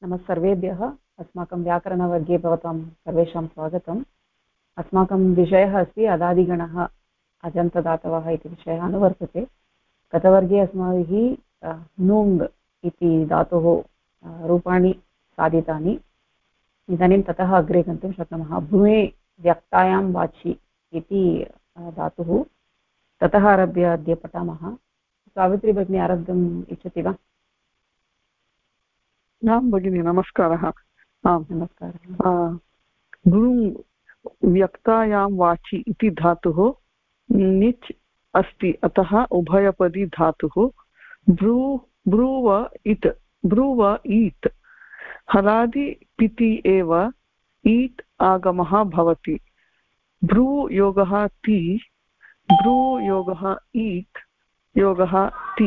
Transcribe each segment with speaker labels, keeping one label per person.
Speaker 1: नमः सर्वेभ्यः। अस्माकं व्याकरणवर्गे भवतां सर्वेषां स्वागतम्। अस्माकं विषयः अस्ति अदादिगणः अजन्तदातवः इति विषयः अनुवर्तते। गतवर्गे अस्माभिः नुङ् इति धातोः रूपाणि साधितानि। इदानीं ततः अग्रे गन्तुं शक्नुमः। भ्रुवे व्यक्तायां वाचि इति धातुः, ततः आरभ्य अद्य पठामः। सावित्री भगिनी आरब्धुम् इच्छति वा?
Speaker 2: आं भगिनि, नमस्कारः। आं
Speaker 1: नमस्कारः।
Speaker 2: भ्रू व्यक्तायां वाचि इति धातुः निच् अस्ति, अतः उभयपदी धातुः। ब्रूव ईट् हलादि पिति एव ईट् आगमः भवति। भ्रू योगः ति, भ्रू योगः ईट् योगः ति,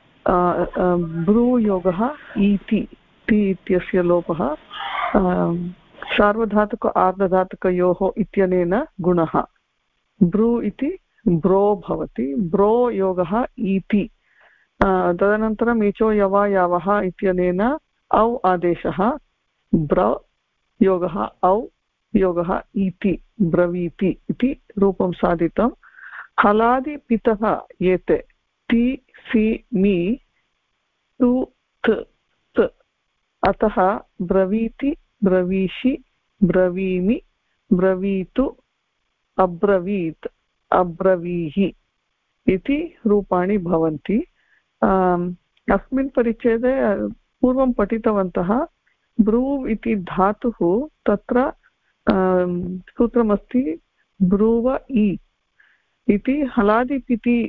Speaker 2: भ्रू योगः ईति, ति इत्यस्य लोपः सार्वधातुक आर्धधातुकयोः इत्यनेन गुणः। ब्रू इति ब्रो भवति, ब्रो योगः ईति। तदनन्तरम् इचो यवा यावः इत्यनेन औ आदेशः, ब्र योगः औ योगः ईति, ब्रवीति इति रूपं साधितं। हलादिपितः एते ति सि मि तु थ, अतः ब्रवीति, ब्रवीषि, ब्रवीमि, ब्रवीतु, अब्रवीत्, अब्रवीहि इति रूपाणि भवन्ति। अस्मिन् परिच्छेदे पूर्वं पठितवन्तः। ब्रू इति धातुः, तत्र सूत्रमस्ति ब्रूव इ इति। हलादिपिति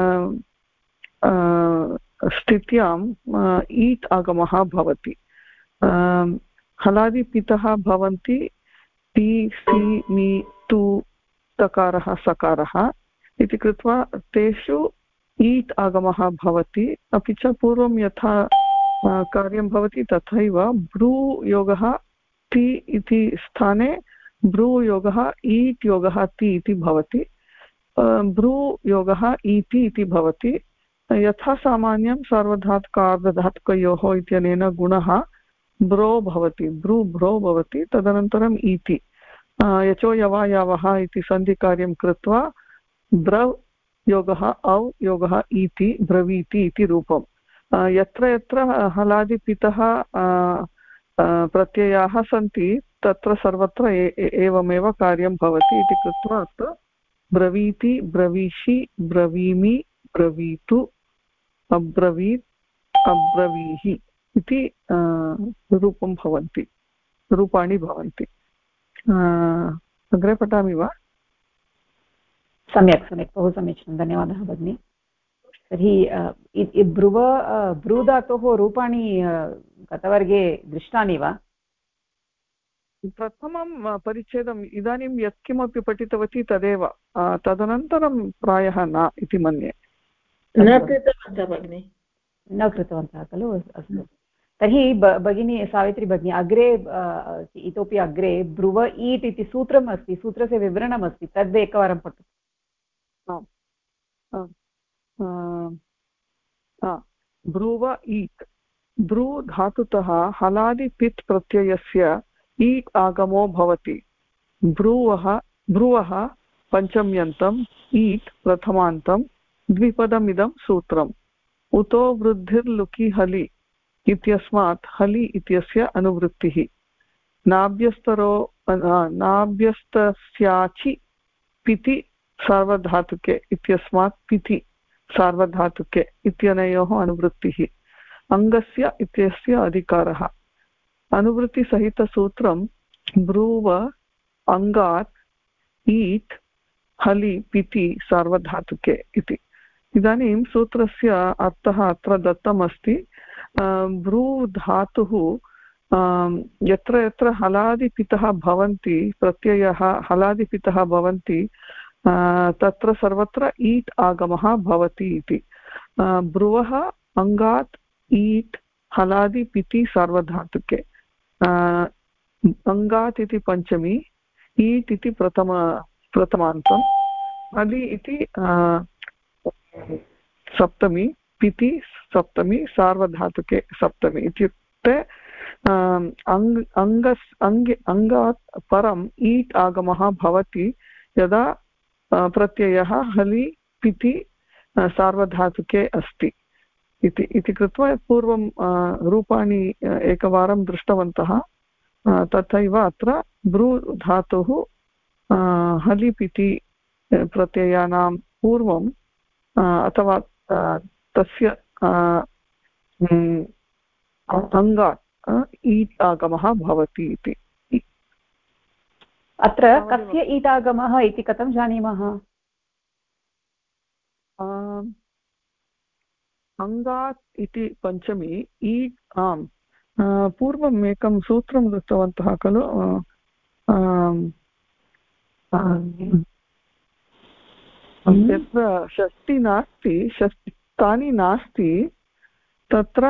Speaker 2: स्थित्यां ईट् आगमः भवति। हलादिपितः भवन्ति ति सि मि तु तकारः सकारः इति कृत्वा तेषु ईट् आगमः भवति। अपि च पूर्वं यथा कार्यं भवति तथैव ब्रू योगः ति इति स्थाने ब्रू योगः ईट् योगः ति इति भवति। ब्रू योगः ईति इति भवति। यथा सामान्यं सार्वधातुकार्धधातुकयोः इत्यनेन गुणः ब्रो भवति, ब्रू ब्रो भवति। तदनन्तरम् ईति, यचो यवा यावः इति सन्धिकार्यं कृत्वा ब्रव् योगः औ योगः ईति, ब्रवीति इति रूपं। यत्र यत्र हलादिपितः प्रत्ययाः सन्ति तत्र सर्वत्र एवमेव कार्यं भवति इति कृत्वा अत्र ब्रवीति, ब्रवीषि, ब्रवीमि, ब्रवीतु, अब्रवीत्, अब्रवीहि इति रूपं भवन्ति, रूपाणि भवन्ति। अग्रे पठामि वा?
Speaker 1: सम्यक् सम्यक्, बहु समीचीनं, धन्यवादः भगिनी। तर्हि ब्रू धातोः रूपाणि गतवर्गे दृष्टानि वा?
Speaker 2: प्रथमं परिच्छेदम् इदानीं यत्किमपि पठितवती तदेव, तदनन्तरं प्रायः न इति मन्ये।
Speaker 3: न कृतवन्तः भगिनि,
Speaker 1: न कृतवन्तः खलु? अस्तु, तर्हि भगिनी सावित्री भगिनी, अग्रे इतोपि अग्रे ब्रुव ईट् इति सूत्रम् अस्ति, सूत्रस्य विवरणमस्ति, तद् एकवारं पठतु।
Speaker 2: ब्रुव ईट्, ब्रू धातुतः हलादिपित् प्रत्ययस्य ईट् आगमो भवति। ब्रुवः पञ्चम्यन्तम्, ईट् प्रथमान्तं, द्विपदमिदं सूत्रम्। उतो वृद्धिर्लुकि हलि इत्यस्मात् हलि इत्यस्य अनुवृत्तिः। नाभ्यस्तस्याचि पिति सार्वधातुके इत्यस्मात् पिति सार्वधातुके इत्यनयोः अनुवृत्तिः। अङ्गस्य इत्यस्य अधिकारः। अनुवृत्तिसहितसूत्रं ब्रूव अङ्गात् ईट् हलि पिति सार्वधातुके इति। इदानीं सूत्रस्य अर्थः अत्र दत्तमस्ति। ब्रू धातुः यत्र यत्र हलादिपितः भवन्ति, प्रत्ययः हलादिपितः भवन्ति, तत्र सर्वत्र ईट् आगमः भवति इति। ब्रुवः अङ्गात् ईट् हलादिपिति सार्वधातुके। अङ्गात् इति पञ्चमी, ईट् इति प्रथमान्तम्, हलि इति सप्तमी, पिति सप्तमी, सार्वधातुके सप्तमी। इत्युक्ते अङ्गात् परम् ईट् आगमः भवति यदा प्रत्ययः हलि पिति सार्वधातुके अस्ति इति कृत्वा पूर्वं रूपाणि एकवारं दृष्टवन्तः। तथैव अत्र ब्रू धातुः हलिपिति प्रत्ययानां पूर्वं अथवा तस्य अङ्गात् ईट् आगमः भवति इति।
Speaker 1: अत्र कस्य ईट् आगमः इति कथं जानीमः?
Speaker 2: अङ्गात् इति पञ्चमी ईट् आम् पूर्वम् एकं सूत्रं दत्तवन्तः खलु यत्र षष्टि नास्ति षष्टानि नास्ति तत्र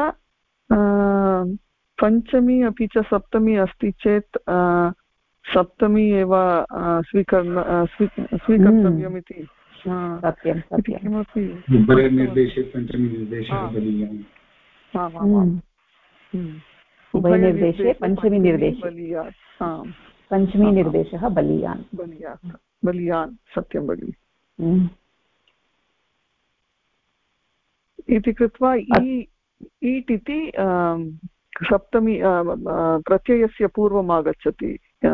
Speaker 2: पञ्चमी अपि च सप्तमी अस्ति चेत् सप्तमी एव स्वीकर्तव्यम् इति किमपि
Speaker 4: उभयनिर्देशे पञ्चमीनिर्देशः बलीयान्
Speaker 1: उभयनिर्देशे पञ्चमीनिर्देशे पञ्चमीनिर्देशः बलीयान्
Speaker 2: बलीयान् सत्यं भगिनि इति कृत्वा ईट् इति सप्तमी प्रत्ययस्य पूर्वम् आगच्छति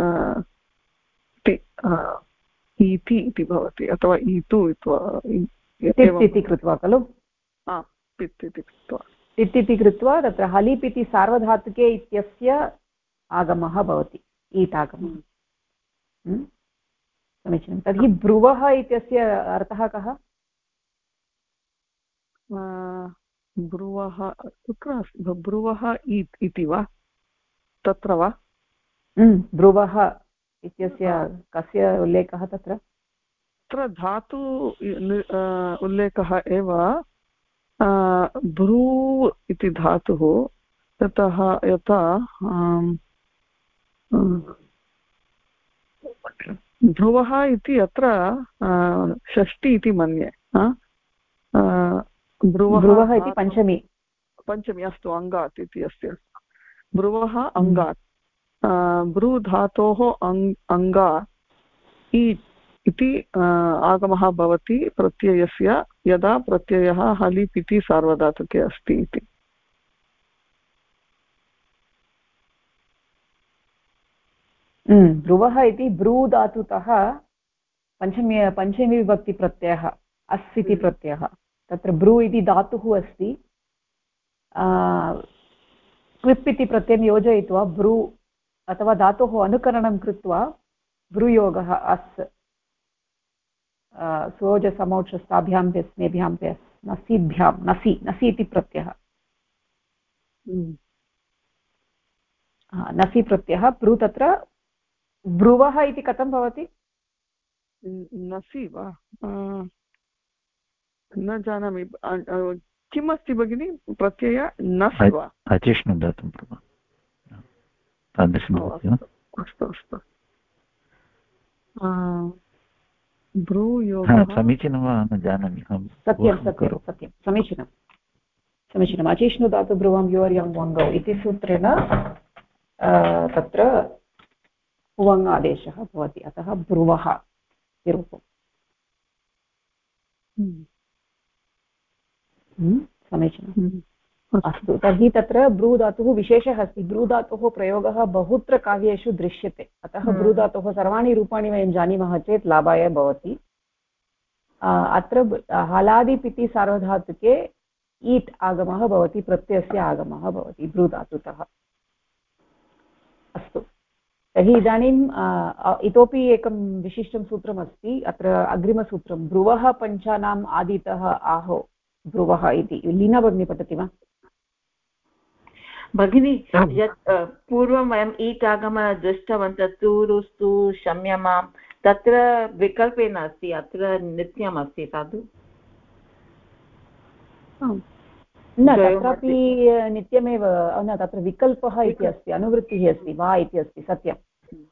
Speaker 2: ईति इति भवति अथवा ईतु
Speaker 1: इति कृत्वा खलु
Speaker 2: पित् इति कृत्वा
Speaker 1: तित् इति कृत्वा तत्र हलिप् इति सार्वधातुके इत्यस्य आगमः भवति ईट् आगमः। समीचीनं। तर्हि ब्रुवः इत्यस्य अर्थः कः?
Speaker 2: ब्रुवः कुत्र अस्ति? ब्रुवः इति वा तत्र वा?
Speaker 1: ब्रुवः इत्यस्य कस्य उल्लेखः तत्र?
Speaker 2: तत्र धातु उल्लेखः एव ब्रू इति धातुः ततः यथा ध्रुवः इति अत्र षष्टि इति मन्ये
Speaker 1: ब्रुवः इति पञ्चमी
Speaker 2: अस्तु अङ्गात् इति अस्ति ब्रुवः अङ्गात् ब्रू धातोः अङ्गात् ईट् इति आगमः भवति प्रत्ययस्य यदा प्रत्ययः हलिप् इति सार्वधातुके अस्ति इति।
Speaker 1: ब्रुवः इति ब्रू धातुतः पञ्चमी विभक्तिप्रत्ययः अस् इति प्रत्ययः तत्र ब्रू इति धातुः अस्ति क्विप् इति प्रत्ययं योजयित्वा ब्रू अथवा धातोः अनुकरणं कृत्वा ब्रूयोगः अस् सोजसमौचस्ताभ्यां स्नेभ्यां नसीभ्यां नसि इति प्रत्ययः नसि प्रत्ययः ब्रू तत्र ब्रुवः इति कथं भवति?
Speaker 2: नसि वा न जानामि किम् अस्ति भगिनि प्रत्यय नस् वा?
Speaker 5: अचिष्णु दातुं तादृशं
Speaker 2: अस्तु अस्तु ब्रूयोगः
Speaker 5: समीचीनं वा न जानामि
Speaker 1: सत्यं समीचीनम् अचिष्णु धातु ब्रुवं योर् यं वङ्गौ इति सूत्रेण तत्र उवङ् आदेशः भवति अतः ब्रुवः इति रूपम्। समीचीनम् अस्तु तर्हि तत्र ब्रू धातुः विशेषः अस्ति। ब्रू धातोः प्रयोगः बहुत्र काव्येषु दृश्यते अतः ब्रू धातोः सर्वाणि रूपाणि वयं जानीमः चेत् लाभाय भवति। अत्र हलादिप् इति सार्वधातुके ईट् आगमः भवति प्रत्ययस्य आगमः भवति ब्रू धातुतः। अस्तु तर्हि इदानीम् इतोपि एकं विशिष्टं सूत्रमस्ति अत्र अग्रिमसूत्रं ब्रुवः पञ्चानाम् आदितः आहो ब्रुवः इति। लीना भगिनी पठति वा?
Speaker 3: भगिनी यत् पूर्वं वयम् ईट् आगमः दृष्टवन्तः तुरुस्तु क्षम्यमां तत्र विकल्पेन अस्ति अत्र नित्यम् अस्ति साधु
Speaker 1: न तत्रापि नित्यमेव न तत्र विकल्पः इति अस्ति अनुवृत्तिः अस्ति वा इति अस्ति सत्यम्।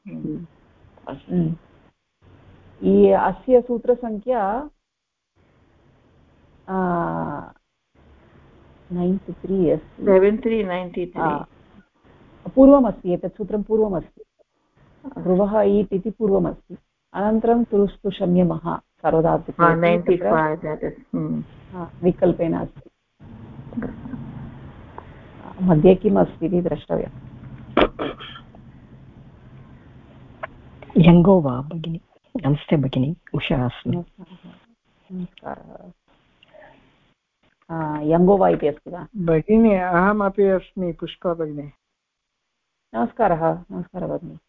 Speaker 1: अस्य सूत्रसङ्ख्या 93 अस्ति
Speaker 3: 7393
Speaker 1: पूर्वमस्ति, एतत् सूत्रं पूर्वमस्ति, ब्रुवः ईट् इति पूर्वमस्ति, अनन्तरं तुरुस्तु शम्यमः सार्वधातुके विकल्पेन अस्ति। मध्ये किम् अस्ति इति द्रष्टव्यम्।
Speaker 6: यङ्गो वा भगिनि? नमस्ते भगिनि, उषा अस्मि।
Speaker 1: नमस्कारः। यङ्गो वा इति अस्ति वा?
Speaker 7: भगिनि अहमपि अस्मि, पुष्पा भगिनि।
Speaker 1: नमस्कारः। नमस्कारः भगिनि।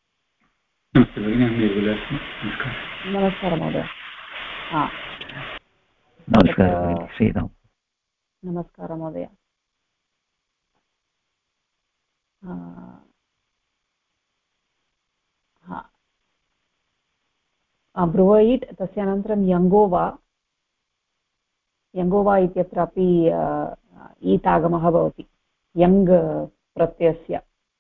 Speaker 1: नमस्कारः महोदय। नमस्कारः महोदय। ब्रुवैट्, तस्य अनन्तरं यङ्गोवा इत्यत्रापि ईत् आगमः भवति। यङ् प्रत्ययस्य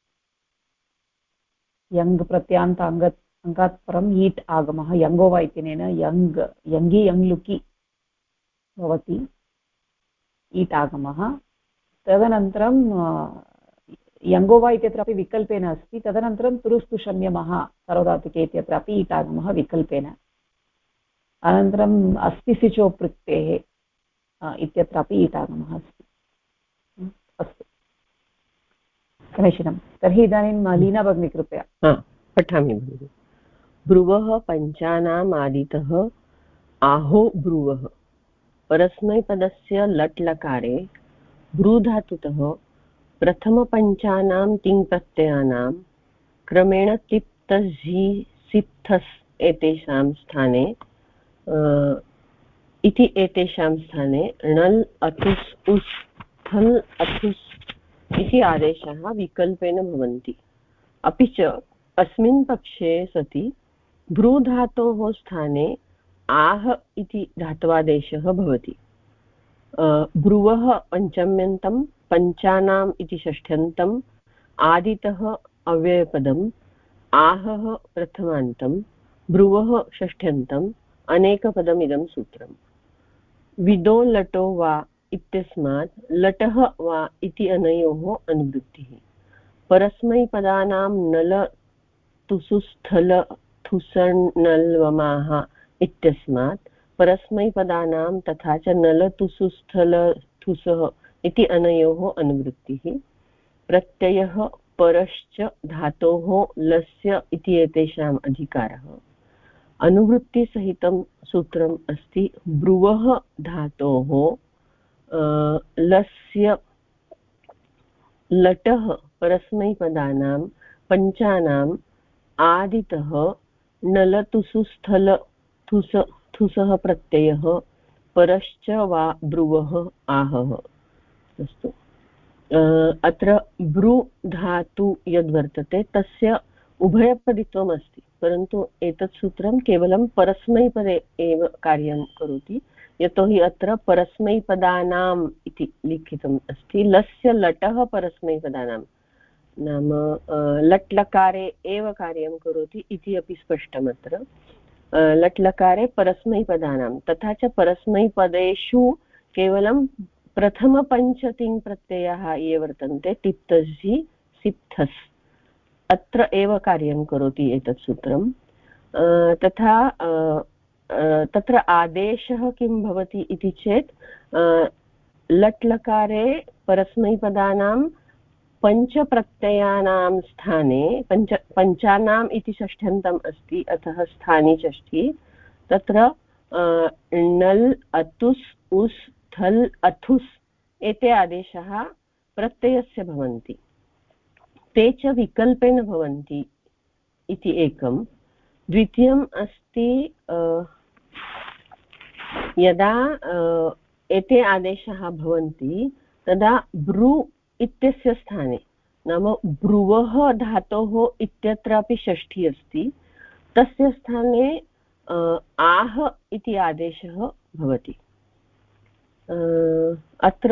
Speaker 1: यङ् प्रत्यान्त अङ्गात् परम् ईट् आगमः यङ्गोवा इत्यनेन यङ्गी यङ्लुकि भवति ईट् आगमः। तदनन्तरं यङ्गोवा इत्यत्रापि विकल्पेन अस्ति। तदनन्तरं तुरुस्तु शम्यमः सार्वधातुके इत्यत्रापि ईट् आगमः विकल्पेन। अनन्तरम् अस्ति सिचो प्रत्यये इत्यत्रापि ईट् आगमः अस्ति। अस्तु, समीचीनं। तर्हि इदानीं लीना भगिनी कृपया।
Speaker 8: पठामि भगिनि। ब्रुवः पञ्चानाम् आदितः आहो ब्रुवः। परस्मैपदस्य लट् लकारे ब्रूधातुतः प्रथमपञ्चानां तिङ्प्रत्ययानां क्रमेण तिप्तझि सिप्थस् एतेषां स्थाने इति एतेषां स्थाने णल् अथुस् उस् थल् अथुस् इति आदेशाः विकल्पेन भवन्ति। अपि च अस्मिन् पक्षे सति ब्रूधातोः स्थाने आह इति धात्वादेशः भवति। ब्रुवः पञ्चम्यन्तं, पञ्चानाम् इति षष्ठ्यन्तम्, आदितः अव्ययपदम्, आहः प्रथमान्तं, ब्रुवः षष्ठ्यन्तम्, अनेकपदमिदं सूत्रम्। विदो लटो वा इत्यस्मात् लटः वा इति अनयोः अनुवृत्तिः। परस्मैपदानां नल तुसुस्थल थुसर्नल्वमाः इत्यस्मात् परस्मैपदानां तथा च नलतुसुस्थल थुसः इति अनयोः अनुवृत्तिः। प्रत्ययः परश्च धातोः लस्य इति एतेषाम् अधिकारः। अनुवृत्तिसहितं सूत्रम् अस्ति ब्रुवः धातोः लस्य लटः परस्मैपदानां पञ्चानाम् आदितः नलतुसुस्थल थुसः प्रत्ययः परश्च वा ब्रुवः आहः। अस्तु, अत्र ब्रू धातु यद्वर्तते तस्य उभयपदित्वम् अस्ति, परन्तु एतत् सूत्रं केवलं परस्मैपदे एव कार्यं करोति, यतोहि अत्र परस्मैपदानाम् इति लिखितम् अस्ति। लस्य लटः परस्मैपदानां नाम लट् लकारे एव कार्यं करोति इति अपि स्पष्टम्। अत्र लट् लकारे परस्मैपदानां तथा च परस्मैपदेषु केवलं प्रथमपञ्चतिङ् प्रत्ययाः ये वर्तन्ते तिप्तझि सिप्थस् अत्र एव कार्यं करोति एतत् सूत्रं। तथा तत्र आदेशः किं भवति इति चेत् लट् लकारे परस्मैपदानां पञ्चप्रत्ययानां स्थाने पञ्चानाम् इति षष्ठ्यन्तम् अस्ति, अतः स्थानी षष्ठी। तत्र णल् अतुस् उस् थल् अथुस् एते आदेशाः प्रत्ययस्य भवन्ति, ते च विकल्पेन भवन्ति इति एकं। द्वितीयम् अस्ति यदा एते आदेशाः भवन्ति तदा ब्रू इत्यस्य स्थाने, नाम ब्रुवः धातोः इत्यत्रापि षष्ठी अस्ति, तस्य स्थाने आह इति आदेशः भवति। अत्र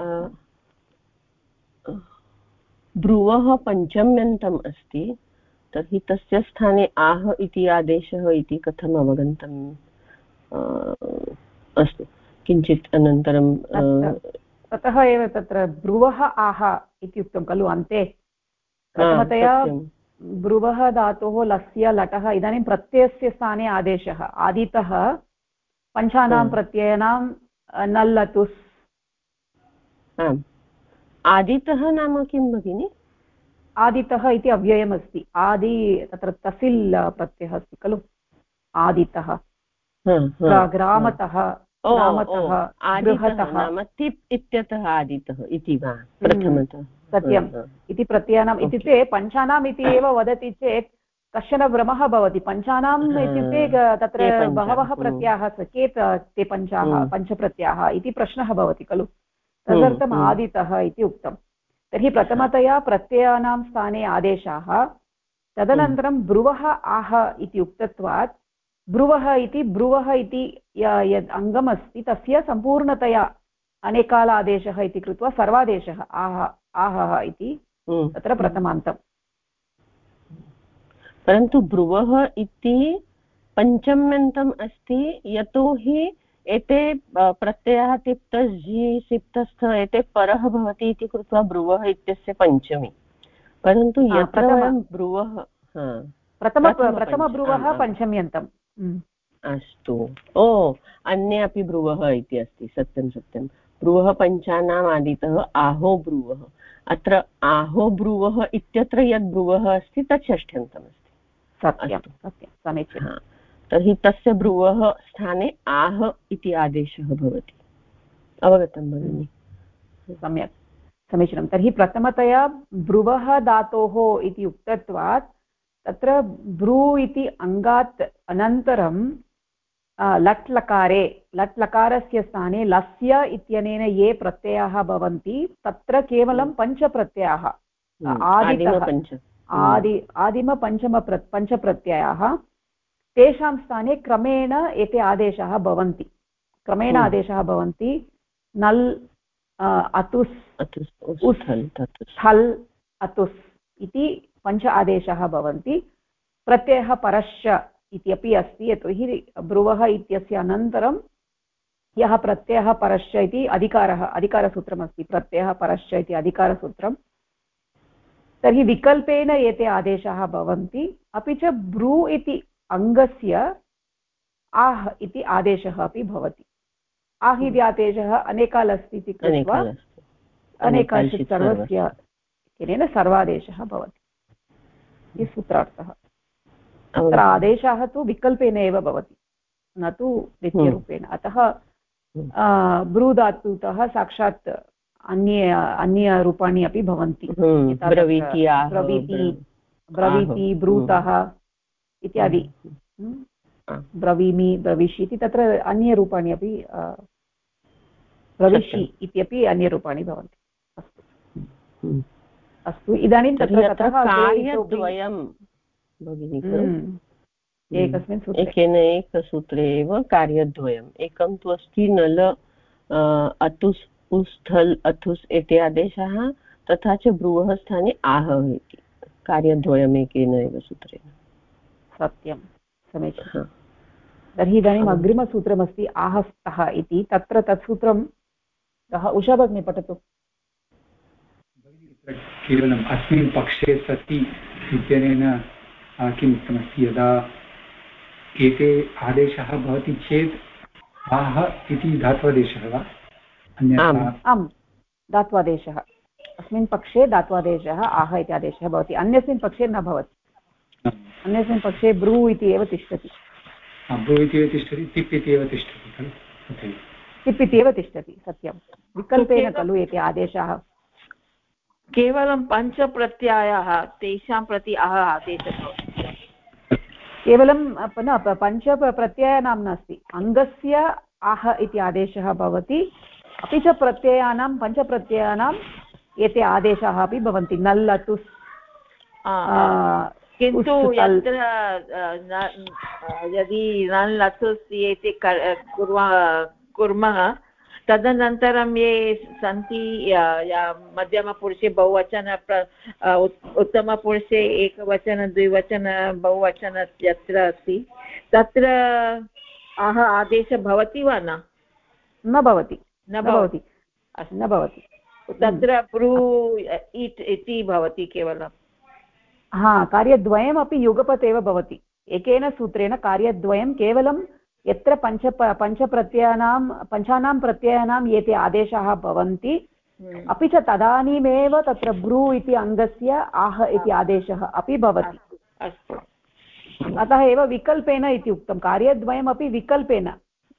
Speaker 8: ब्रुवः पञ्चम्यन्तम् अस्ति, तर्हि तस्य स्थाने आह इति आदेशः इति कथम् अवगन्तव्यम्? अस्तु, किञ्चित् अनन्तरं
Speaker 1: ततः एव तत्र ब्रुवः आह इति उक्तं खलु अन्ते, प्रथमतया ब्रुवः धातोः लस्य लटः इदानीं प्रत्ययस्य स्थाने आदेशः आदितः पञ्चानां प्रत्ययानां नल् लतुस्
Speaker 8: आदितः नाम किं भगिनि
Speaker 1: आदितः इति अव्ययमस्ति आदि तत्र तसिल् प्रत्ययः अस्ति खलु आदितः ग्रामतः गृहतः
Speaker 8: नाम तिप् इत्यतः आदितः इति वा प्रथमतः
Speaker 1: सत्यम् इति प्रत्ययानाम् इत्युक्ते पञ्चानाम् इति एव वदति चेत् कश्चन भ्रमः भवति पञ्चानाम् इत्युक्ते तत्र बहवः प्रत्ययाः के ते पञ्चप्रत्ययाः इति प्रश्नः भवति खलु तदर्थम् आदितः इति उक्तं तर्हि प्रथमतया प्रत्ययानां स्थाने आदेशाः तदनन्तरं ब्रुवः आह इति उक्तत्वात् ब्रुवः इति यद् अङ्गम् अस्ति तस्य सम्पूर्णतया अनेकालादेशः इति कृत्वा सर्वादेशः आहः इति तत्र प्रथमान्तम्
Speaker 8: परन्तु ब्रुवः इति पञ्चम्यन्तम् अस्ति यतोहि एते प्रत्ययः तिप्तस् झि सिप्तस्थ एते परः भवति इति कृत्वा ब्रुवः इत्यस्य पञ्चमी परन्तु यत्र वयं ब्रुवः
Speaker 1: प्रथमब्रुवः पञ्चम्यन्तम्
Speaker 8: अस्तु अन्ये अपि ब्रुवः इति अस्ति सत्यं सत्यं ब्रुवः पञ्चानाम् आदितः आहो ब्रुवः अत्र आहो ब्रुवः इत्यत्र यद् ब्रुवः अस्ति तत् षष्ठ्यन्तम् अस्ति
Speaker 1: सत्यं सत्यं समीचीनं
Speaker 8: तर्हि तस्य ब्रुवः स्थाने आह इति आदेशः भवति अवगतं भगिनि
Speaker 1: सम्यक् समीचीनं तर्हि प्रथमतया ब्रुवः धातोः इति उक्तत्वात् तत्र ब्रू इति अङ्गात् अनन्तरं लट् लकारस्य स्थाने लस्य इत्यनेन ये प्रत्ययाः भवन्ति तत्र केवलं पञ्चप्रत्ययाः पञ्चप्रत्ययाः तेषां स्थाने क्रमेण एते आदेशाः भवन्ति नल् अतुस् स्थल् अतुस् इति पञ्च आदेशाः भवन्ति प्रत्ययः परश्च इत्यपि अस्ति यतोहि ब्रुवः इत्यस्य अनन्तरं यः प्रत्ययः परश्च इति अधिकारसूत्रमस्ति प्रत्ययः परश्च इति अधिकारसूत्रं तर्हि विकल्पेन एते आदेशाः भवन्ति अपि च ब्रू इति अङ्गस्य आह् इति आदेशः अपि भवति आह् इति आदेशः अनेकाल् अस्ति इति कृत्वा अनेकाल् सर्वस्य इत्यनेन सर्वादेशः भवति इति सूत्रार्थः तत्र आदेशाः तु विकल्पेन एव भवति न तु नित्यरूपेण अतः ब्रू धातुतः साक्षात् अन्यरूपाणि अपि भवन्ति ब्रवीति ब्रूतः इत्यादि ब्रवीमि ब्रविषि इति तत्र अन्यरूपाणि अपि ब्रविषि इत्यपि अन्यरूपाणि भवन्ति अस्तु अस्तु इदानीं तत्र
Speaker 8: कार्यद्वयं भगिनि
Speaker 1: एकस्मिन् सूत्रे
Speaker 8: एकसूत्रे एव कार्यद्वयम् एकं तु अस्ति नल अतुस् उस्थल् अथुस् इति आदेशाः तथा च ब्रुवः स्थाने आह इति कार्यद्वयम् एकेन एव सूत्रेण
Speaker 1: सत्यं समीचीनं तर्हि इदानीम् अग्रिमसूत्रमस्ति आहस्तः इति तत्र तत् सूत्रं कः उषा भगिनी पठतु
Speaker 4: केवलम् अस्मिन् पक्षे सति इत्यनेन किम् उक्तमस्ति यदा एते आदेशः भवति चेत् आह इति धात्वादेशः वा
Speaker 1: आम् धात्वादेशः अस्मिन् पक्षे धात्वादेशः आह इति आदेशः भवति अन्यस्मिन् पक्षे न भवति अन्यस्मिन् पक्षे ब्रू इति एव तिष्ठति
Speaker 4: ब्रू इति एव तिष्ठति तिप् इति एव तिष्ठति खलु
Speaker 1: तिप् इति एव तिष्ठति सत्यं विकल्पेन खलु एते आदेशाः
Speaker 3: केवलं पञ्चप्रत्ययाः तेषां प्रति आदेशः
Speaker 1: केवलं पुनः पञ्चप्रत्ययानां नास्ति अङ्गस्य आह इति आदेशः भवति अपि च प्रत्ययानां पञ्चप्रत्ययानाम् एते आदेशाः अपि भवन्ति नल् अतुस्
Speaker 3: किन्तु यत्र यदि नल् अतुस् एते कुर्मः तदनन्तरं ये सन्ति मध्यमपुरुषे बहुवचन उत्तमपुरुषे एकवचन द्विवचन बहुवचन यत्र अस्ति तत्र आदेशः भवति वा
Speaker 1: न भवति
Speaker 3: तत्र ब्रू इट् इति भवति केवलं
Speaker 1: कार्यद्वयमपि युगपत् एव भवति। एकेन सूत्रेण कार्यद्वयं केवलं यत्र पञ्चानां प्रत्ययानां एते आदेशाः भवन्ति, अपि च तदानीमेव तत्र ब्रू इति अङ्गस्य आह इति आदेशः अपि भवति। अतः एव विकल्पेन इति उक्तं, कार्यद्वयमपि विकल्पेन।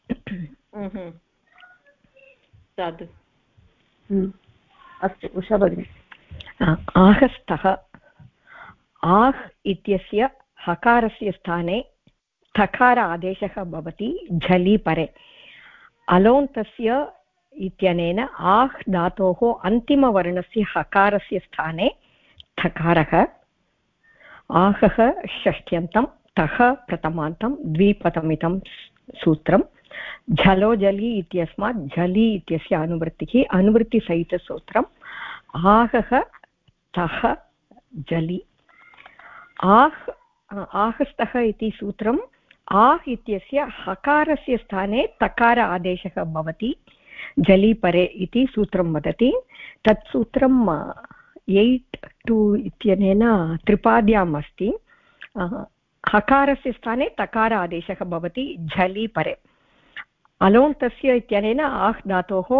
Speaker 1: अस्तु उषा भगिनी।
Speaker 6: आहस्तः, आह् इत्यस्य हकारस्य स्थाने थकार आदेशः भवति झलि परे। अलोन्तस्य इत्यनेन आह् धातोः अन्तिमवर्णस्य हकारस्य स्थाने थकारः, आहः षष्ट्यन्तं, तः प्रथमान्तं, द्विपदमिदं सूत्रं। झलो झलि इत्यस्मात् झलि इत्यस्य अनुवृत्तिसहितसूत्रम् आहः तः झलि। आहस्तः इति सूत्रम् आह् इत्यस्य हकारस्य स्थाने तकार आदेशः भवति झलि परे इति सूत्रं वदति। तत् सूत्रं 8-2 इत्यनेन त्रिपाद्याम् अस्ति। हकारस्य स्थाने तकार आदेशः भवति झलि परे। अलोन्तस्य इत्यनेन आह् धातोः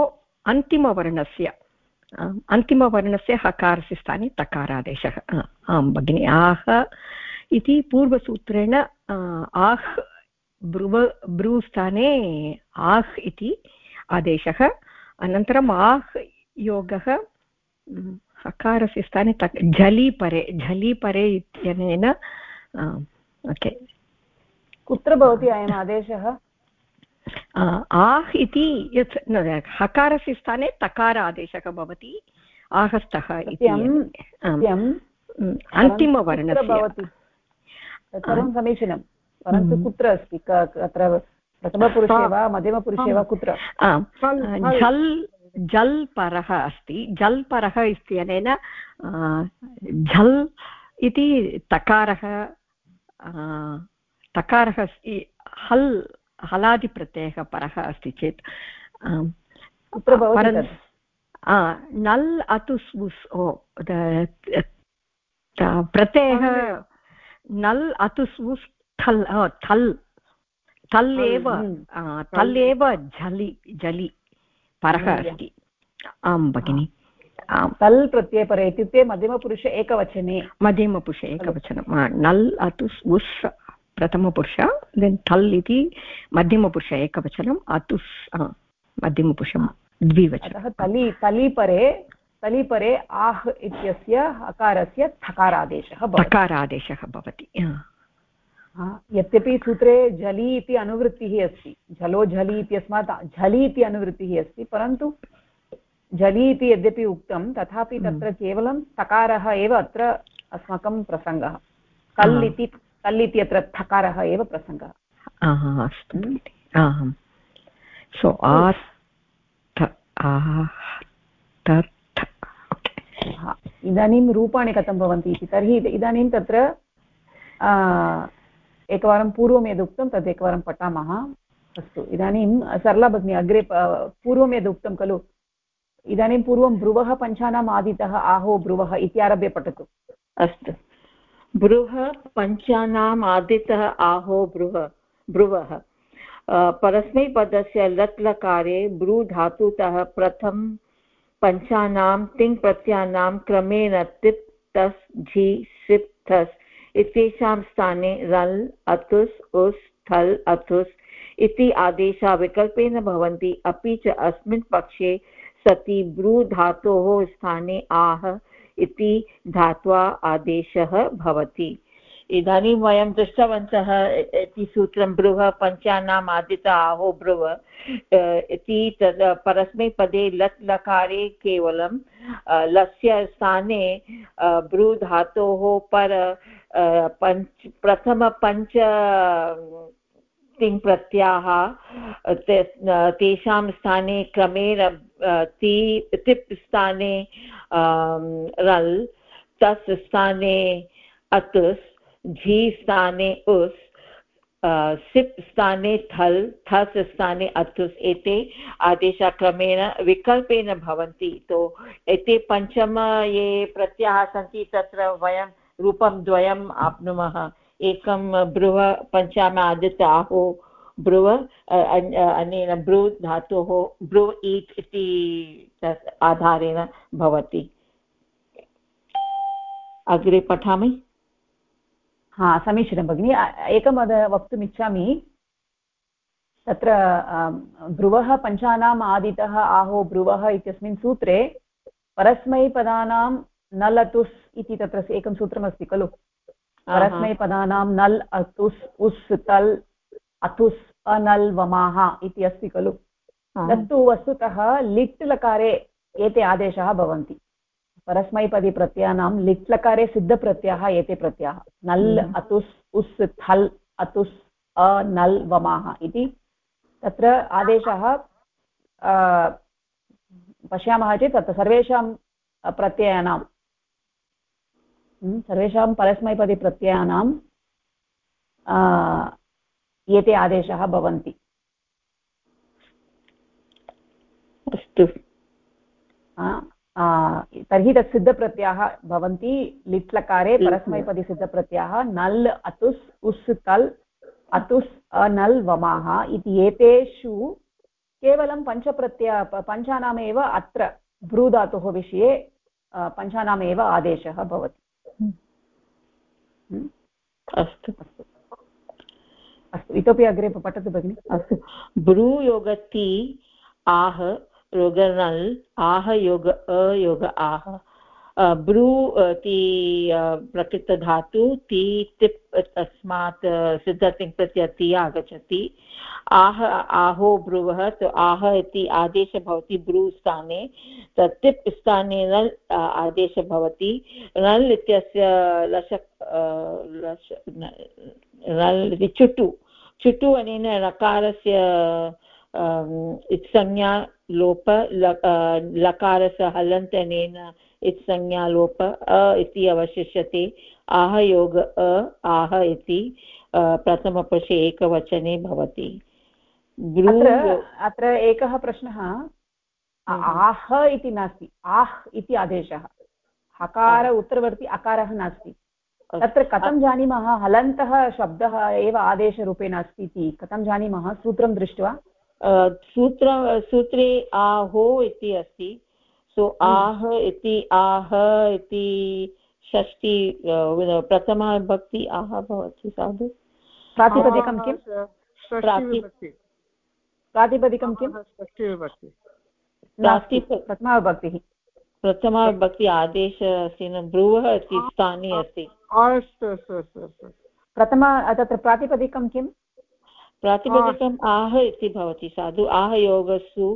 Speaker 6: अन्तिमवर्णस्य हकारस्य स्थाने तकारादेशः। आं भगिनि, आह इति पूर्वसूत्रेण आह् ब्रू स्थाने आह् इति आदेशः, अनन्तरम् आह् योगः हकारस्य स्थाने झलि परे इत्यनेन। ओके,
Speaker 1: कुत्र भवति अयम् आदेशः?
Speaker 6: आह् इति यत् हकारस्य स्थाने तकार आदेशः भवति आहस्तः इति अन्तिमवर्णस्य भवति।
Speaker 1: सर्वं समीचीनं, परन्तु कुत्र अस्ति? अत्र प्रथमपुरुषे वा मध्यमपुरुषे वा कुत्र?
Speaker 6: झल् परः अस्ति। झल् परः इत्यनेन झल् इति तकारः अस्ति। हलादिप्रत्ययः परः अस्ति चेत्
Speaker 1: कुत्र भवति?
Speaker 6: नल् अतुस् वुस् प्रत्ययः नल् अतुस् वुस् थल् एव झलि परः अस्ति। आं भगिनि,
Speaker 1: तल् प्रत्ययपरे इत्युक्ते मध्यमपुरुषे एकवचने।
Speaker 6: नल् अतुस् वुस् प्रथमपुरुष, देन् थल् इति मध्यमपुरुष एकवचनम्, अतुस् मध्यमपुरुषं द्विवचनम्।
Speaker 1: तलिपरे आह् इत्यस्य हकारस्य थकारादेशः
Speaker 6: भवति।
Speaker 1: यद्यपि सूत्रे झलि इति अनुवृत्तिः अस्ति, झलो झलि इत्यस्मात् झलि इति अनुवृत्तिः अस्ति, परन्तु झलि इति यद्यपि उक्तं तथापि तत्र केवलं तकारः एव अत्र अस्माकं प्रसङ्गः। कल् इति अत्र थकारः एव प्रसङ्गः।
Speaker 6: अस्तु, सो
Speaker 1: इदानीं रूपाणि कथं भवन्ति इति। तर्हि इदानीं तत्र एकवारं पूर्वं यदुक्तं तद् एकवारं पठामः। अस्तु, इदानीं सरला भगिनी अग्रे पूर्वं यदुक्तं खलु, इदानीं पूर्वं ब्रुवः पञ्चानाम् आदितः आहो ब्रुवः इत्यारभ्य पठतु।
Speaker 3: अस्तु, ब्रुवः पञ्चानाम् आदितः आहो ब्रुवः। परस्मैपदस्य लट् लकारे ब्रू धातुतः प्रथम पञ्चानां तिङ् प्रत्ययानां क्रमेण तिप् तस् झि सिप् थस् इत्येषां स्थाने रल् अतुस् उस् थल् अतुस् इति आदेशाः विकल्पेन भवन्ति। अपि च अस्मिन् पक्षे सति ब्रू धातोः स्थाने आह इति धात्वा आदेशः भवति। इदानीं वयं दृष्टवन्तः इति सूत्रं ब्रुवः पञ्चानाम् आदितः आहो ब्रुवः इति। तद् परस्मैपदे लट् लकारे केवलं लस्य स्थाने ब्रू धातोः प्रथमपञ्च तिङ् प्रत्ययाः तेषां स्थाने क्रमेण तिप् स्थाने रल्, तस् स्थाने अतुस्, झि स्थाने उस्, सिप् स्थाने थल्, थस् स्थाने अतुस् एते आदेशाः क्रमेण विकल्पेन भवन्ति। तो एते पञ्चम ये प्रत्ययाः सन्ति तत्र वयं रूपं द्वयम् आप्नुमः एकं ब्रुव पञ्चाम आदित्य आहो ब्रुव अनेन ब्रू धातोः ब्रू ईट् इति आधारेण भवति अग्रे पठामि
Speaker 1: हा समीचीनं भगिनि एकं वक्तुमिच्छामि तत्र ब्रुवः पञ्चानाम् आदितः आहो ब्रुवः इत्यस्मिन् सूत्रे परस्मैपदानां नल् अतुस् इति तत्र एकं सूत्रमस्ति खलु परस्मैपदानां नल् अतुस् उस् तल् अतुस् अनल् वमाः इति अस्ति खलु तत्तु वस्तुतः लिट् लकारे एते आदेशाः भवन्ति परस्मैपदी प्रत्ययानां लिट् लकारे सिद्धप्रत्ययाः एते प्रत्ययाः नल् अतुस् उस् थल् अतुस् अनल् वमाः इति तत्र आदेशाः पश्यामः चेत् तत्र सर्वेषां प्रत्ययानां सर्वेषां परस्मैपदी प्रत्ययानां एते आदेशाः भवन्ति
Speaker 3: अस्तु
Speaker 1: तर्हि तत् सिद्धप्रत्ययाः भवन्ति लिट् लकारे परस्मैपदी सिद्धप्रत्ययाः नल् अतुस् उस् तल् अतुस् अनल् वमाः इति एतेषु केवलं पञ्चानामेव अत्र भ्रूधातोः विषये पञ्चानामेव आदेशः भवति
Speaker 3: अस्तु
Speaker 1: अस्तु इतोपि अग्रे पठतु भगिनि
Speaker 3: अस्तु ब्रूयोगति आह योगनल् आह योग अयोग आह ब्रू इति प्रकृतधातु ति तिप् तस्मात् सिद्धतिङ् प्रत्यय ति आगच्छति आह आहो ब्रुवः तो आह इति आदेशः भवति ब्रू स्थाने तिप् स्थाने नल् आदेशः भवति नल् इत्यस्य नल् इति चुटु अनेन लकारस्य इत्संज्ञा लोप लकारस्य हलन्तनेन इत्संज्ञा लोप इति अवशिष्यते आह योग आह इति प्रथमपुरुषे एकवचने भवति
Speaker 1: अत्र एकः प्रश्नः आह इति नास्ति आह् इति आदेशः हकार उत्तरवर्ति अकारः नास्ति तत्र कथं जानीमः हलन्तः शब्दः एव आदेशरूपेण अस्ति इति कथं जानीमः सूत्रं दृष्ट्वा
Speaker 3: सूत्रे आहो इति अस्ति सो आह इति षष्ठी प्रथमा विभक्ति आह भवति साधु
Speaker 1: प्रातिपदिकं किं प्रातिपदिकं किं
Speaker 3: प्रथमा विभक्ति आदेशः अस्ति न ब्रुवः इति स्थाने अस्ति
Speaker 1: तत्र प्रातिपदिकं किं
Speaker 3: प्रातिपदिकम् आह इति भवति साधु आह योगसु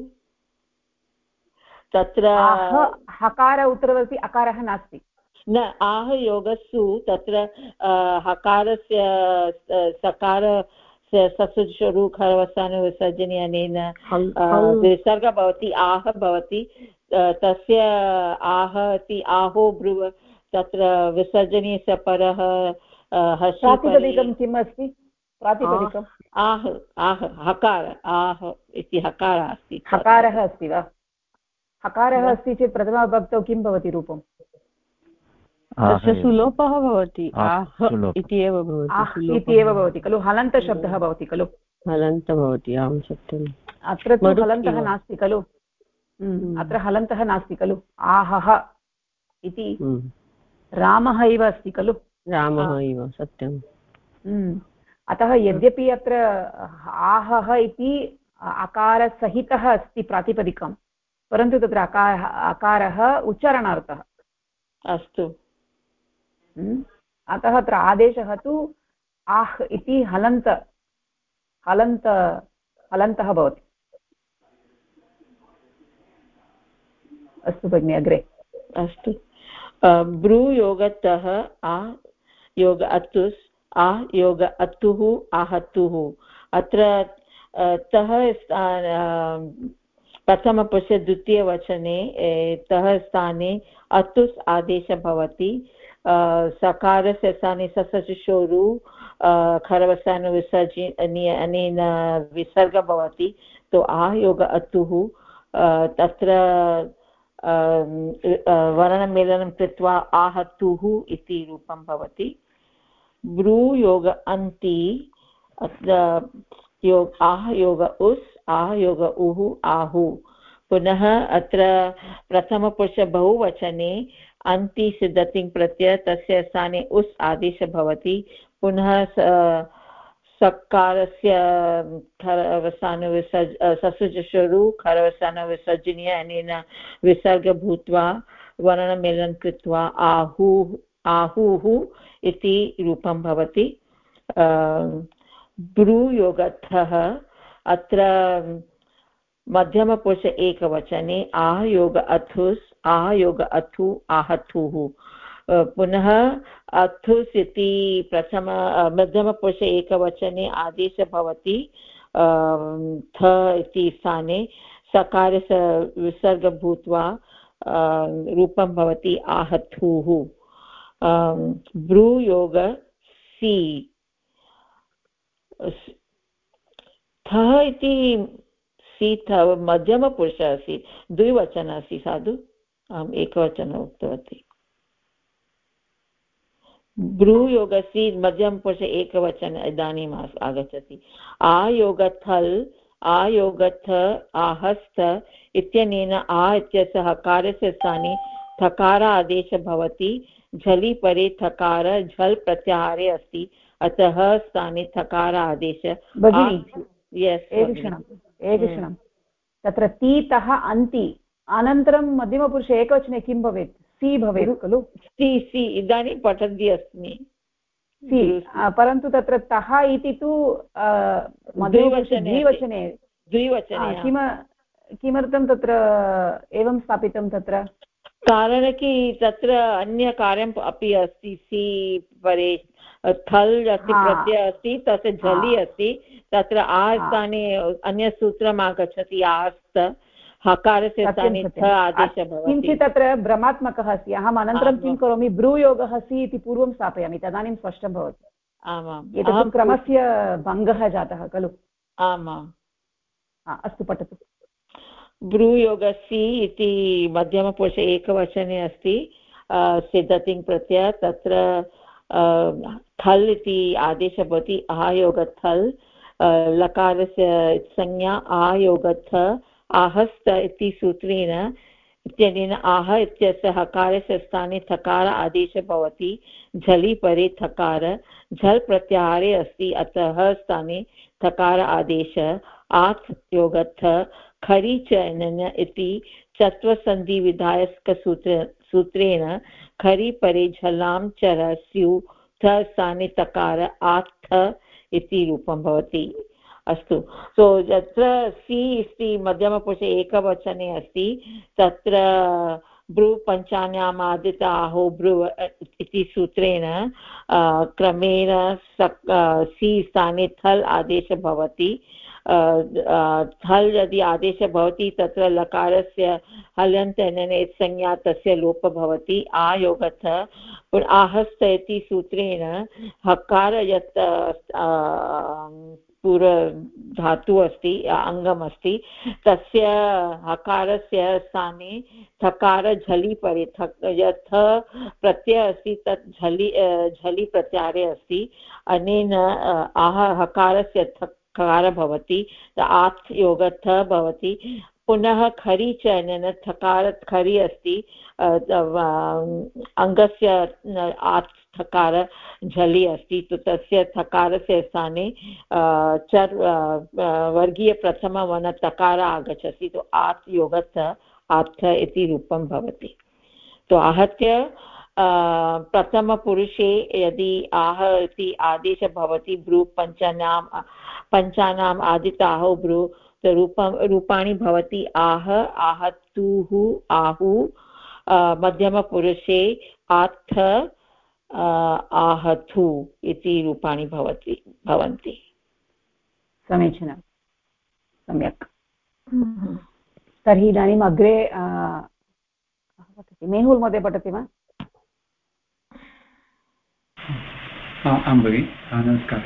Speaker 3: तत्र
Speaker 1: हकार उत्तरवर्ति अकारः नास्ति
Speaker 3: न आह योगसु तत्र हकारस्य सकारस्य ससुषु खरवसानविसर्जने अनेन विसर्गः भवति आह भवति तस्य आह इति आहो ब्रुव तत्र विसर्जनीयस्य परः
Speaker 1: प्रातिपदिकं किम् अस्ति प्रातिपदिकम्
Speaker 3: आह आह हकार आह इति हकारः अस्ति
Speaker 1: हकारः अस्ति वा हकारः अस्ति चेत् प्रथमाविभक्तौ किं भवति रूपम्
Speaker 8: तस्य सुलोपः भवति इति एव
Speaker 1: भवति खलु हलन्तशब्दः भवति खलु
Speaker 8: हलन्त भवति आं सत्यम्
Speaker 1: अत्र तु हलन्तः नास्ति खलु अत्र हलन्तः नास्ति खलु आहः इति रामः इव अस्ति खलु
Speaker 8: रामः इव सत्यम्
Speaker 1: अतः यद्यपि अत्र आहः इति अकारसहितः अस्ति प्रातिपदिकं परन्तु तत्र अकारः उच्चारणार्थः
Speaker 3: अस्तु
Speaker 1: अतः अत्र आदेशः तु आह् इति हलन्तः भवति अस्तु भगिनि अग्रे
Speaker 3: अस्तु ब्रूयोगतः आ योग अतुस् आ योग अतुः आहतुः अत्र तः प्रथमपुरुषे द्वितीयवचने तः स्थाने अतुस् आदेशः भवति सकारस्य स्थाने ससशिशोरु खरवसानुविसर्जनीय अनेन विसर्गः भवति तो आयोग अतुः तत्र वर्णमेलनं कृत्वा आहतुः इति रूपं भवति ब्रूयोग अन्ति आह योग उस् आह योग उः आहु पुनः अत्र प्रथमपुरुष बहुवचने अन्ति सिद्धतिङ् प्रत्यय तस्य स्थाने उस् आदेशः भवति पुनः सकारस्य ससुजशुरु खरवसानविसर्जनीय अनेन विसर्ग भूत्वा वर्णमेलनं कृत्वा आहुः इति रूपं भवति ब्रूयोगर्थः अत्र मध्यमपुरुष एकवचने आहयोग अथुस् आहयोग अथु आहतुः पुनः अथुस् इति प्रथम मध्यमपुरुष एकवचने आदेशः भवति थ इति स्थाने सकारस्य विसर्ग भूत्वा रूपं भवति आहतुः ब्रूयोग सी थः इति सीथ मध्यमपुरुषः अस्ति द्विवचनः अस्ति साधु अहम् एकवचनम् उक्तवती ब्रूयोगस्य मध्यमपुरुष एकवचन इदानीम् आगच्छति आयोगथल् आयोगथ आहस्थ इत्यनेन आ इत्यस्य हकारस्य स्थाने थकार आदेशः भवति झलि परे थकार झल् प्रत्याहारे अस्ति अतः स्थाने थकार आदेशः
Speaker 1: एकक्षणं तत्र तीतः अन्ति अनन्तरं मध्यमपुरुषे एकवचने किं भवेत् सी भवेत् खलु
Speaker 3: सी इदानीं पठन्ती अस्मि
Speaker 1: सी परन्तु तत्र तः इति तु द्विवचने किमर्थं तत्र एवं स्थापितं तत्र
Speaker 3: कारणं कि तत्र अन्यकार्यम् अपि अस्ति सी परे थल् अस्ति प्रत्ययः अस्ति तस्य झलि अस्ति तत्र आस्थाने अन्यसूत्रम् आगच्छति आस्त हकारस्य स्थाने थ आदेशः भवति
Speaker 1: किञ्चित् तत्र भ्रमात्मकः अस्ति अहम् अनन्तरं किं करोमि ब्रूयोगः सि इति पूर्वं स्थापयामि तदानीं स्पष्टं भवति
Speaker 3: आमाम्
Speaker 1: एतत् क्रमस्य भङ्गः जातः खलु
Speaker 3: आमाम्
Speaker 1: अस्तु पठतु
Speaker 3: ब्रूयोगसि इति मध्यमपुरुष एकवचने अस्ति सिद्धतिङ् प्रत्यय तत्र थल् इति आदेशः भवति आयोगथल् लकारस्य संज्ञा आयोगथ आहस्त इति सूत्रेण इत्यनेन आह इत्यस्य हकारस्य स्थाने थकार आदेशः भवति झलि परे थकार झल् प्रत्याहारे अस्ति अतः स्थाने थकार आदेशः आत् योगथ खरि च इति चत्वसन्धिविधायकसूत्रेण खरि परे झलां चर स्यु थ स्थाने तकार आत्थ इति रूपं भवति अस्तु सो यत्र सी इति मध्यमपुरुषे एकवचने अस्ति तत्र ब्रू पञ्चान्याम् आदित आहो ब्रू इति सूत्रेण क्रमेण सी स्थाने थल् आदेशः भवति हल् यदि आदेशः भवति तत्र लकारस्य हल्यन्तनेन संज्ञा तस्य लोपः भवति आयोगथ आहस्त इति सूत्रेण हकार यत् पूर्वधातुः अस्ति अङ्गम् अस्ति तस्य हकारस्य स्थाने थकार झलि परे यत् प्रत्ययः अस्ति तत् झलि प्रत्याहारे अस्ति अनेन हकारस्य थकार भवति आत् योगथ भवति पुनः खरि च अनेन थकार खरि अस्ति अङ्गस्य आत् थकार झलि अस्ति तो तस्य थकारस्य स्थाने चर् वर्गीयप्रथमवर्ण तकार आगच्छति तो आत् योगथ आत् इति रूपं भवति तो आहत्य प्रथमपुरुषे यदि आह इति आदेशः भवति ब्रू पञ्चानाम् आदिताहो ब्रू रूपाणि भवति आह आहतुः आहु मध्यमपुरुषे आत्थ आहतु इति रूपाणि भवन्ति
Speaker 1: समीचीनं सम्यक् तर्हि इदानीम् अग्रे मेहुल् महोदय पठति वा
Speaker 4: आं भगिनि नमस्कारः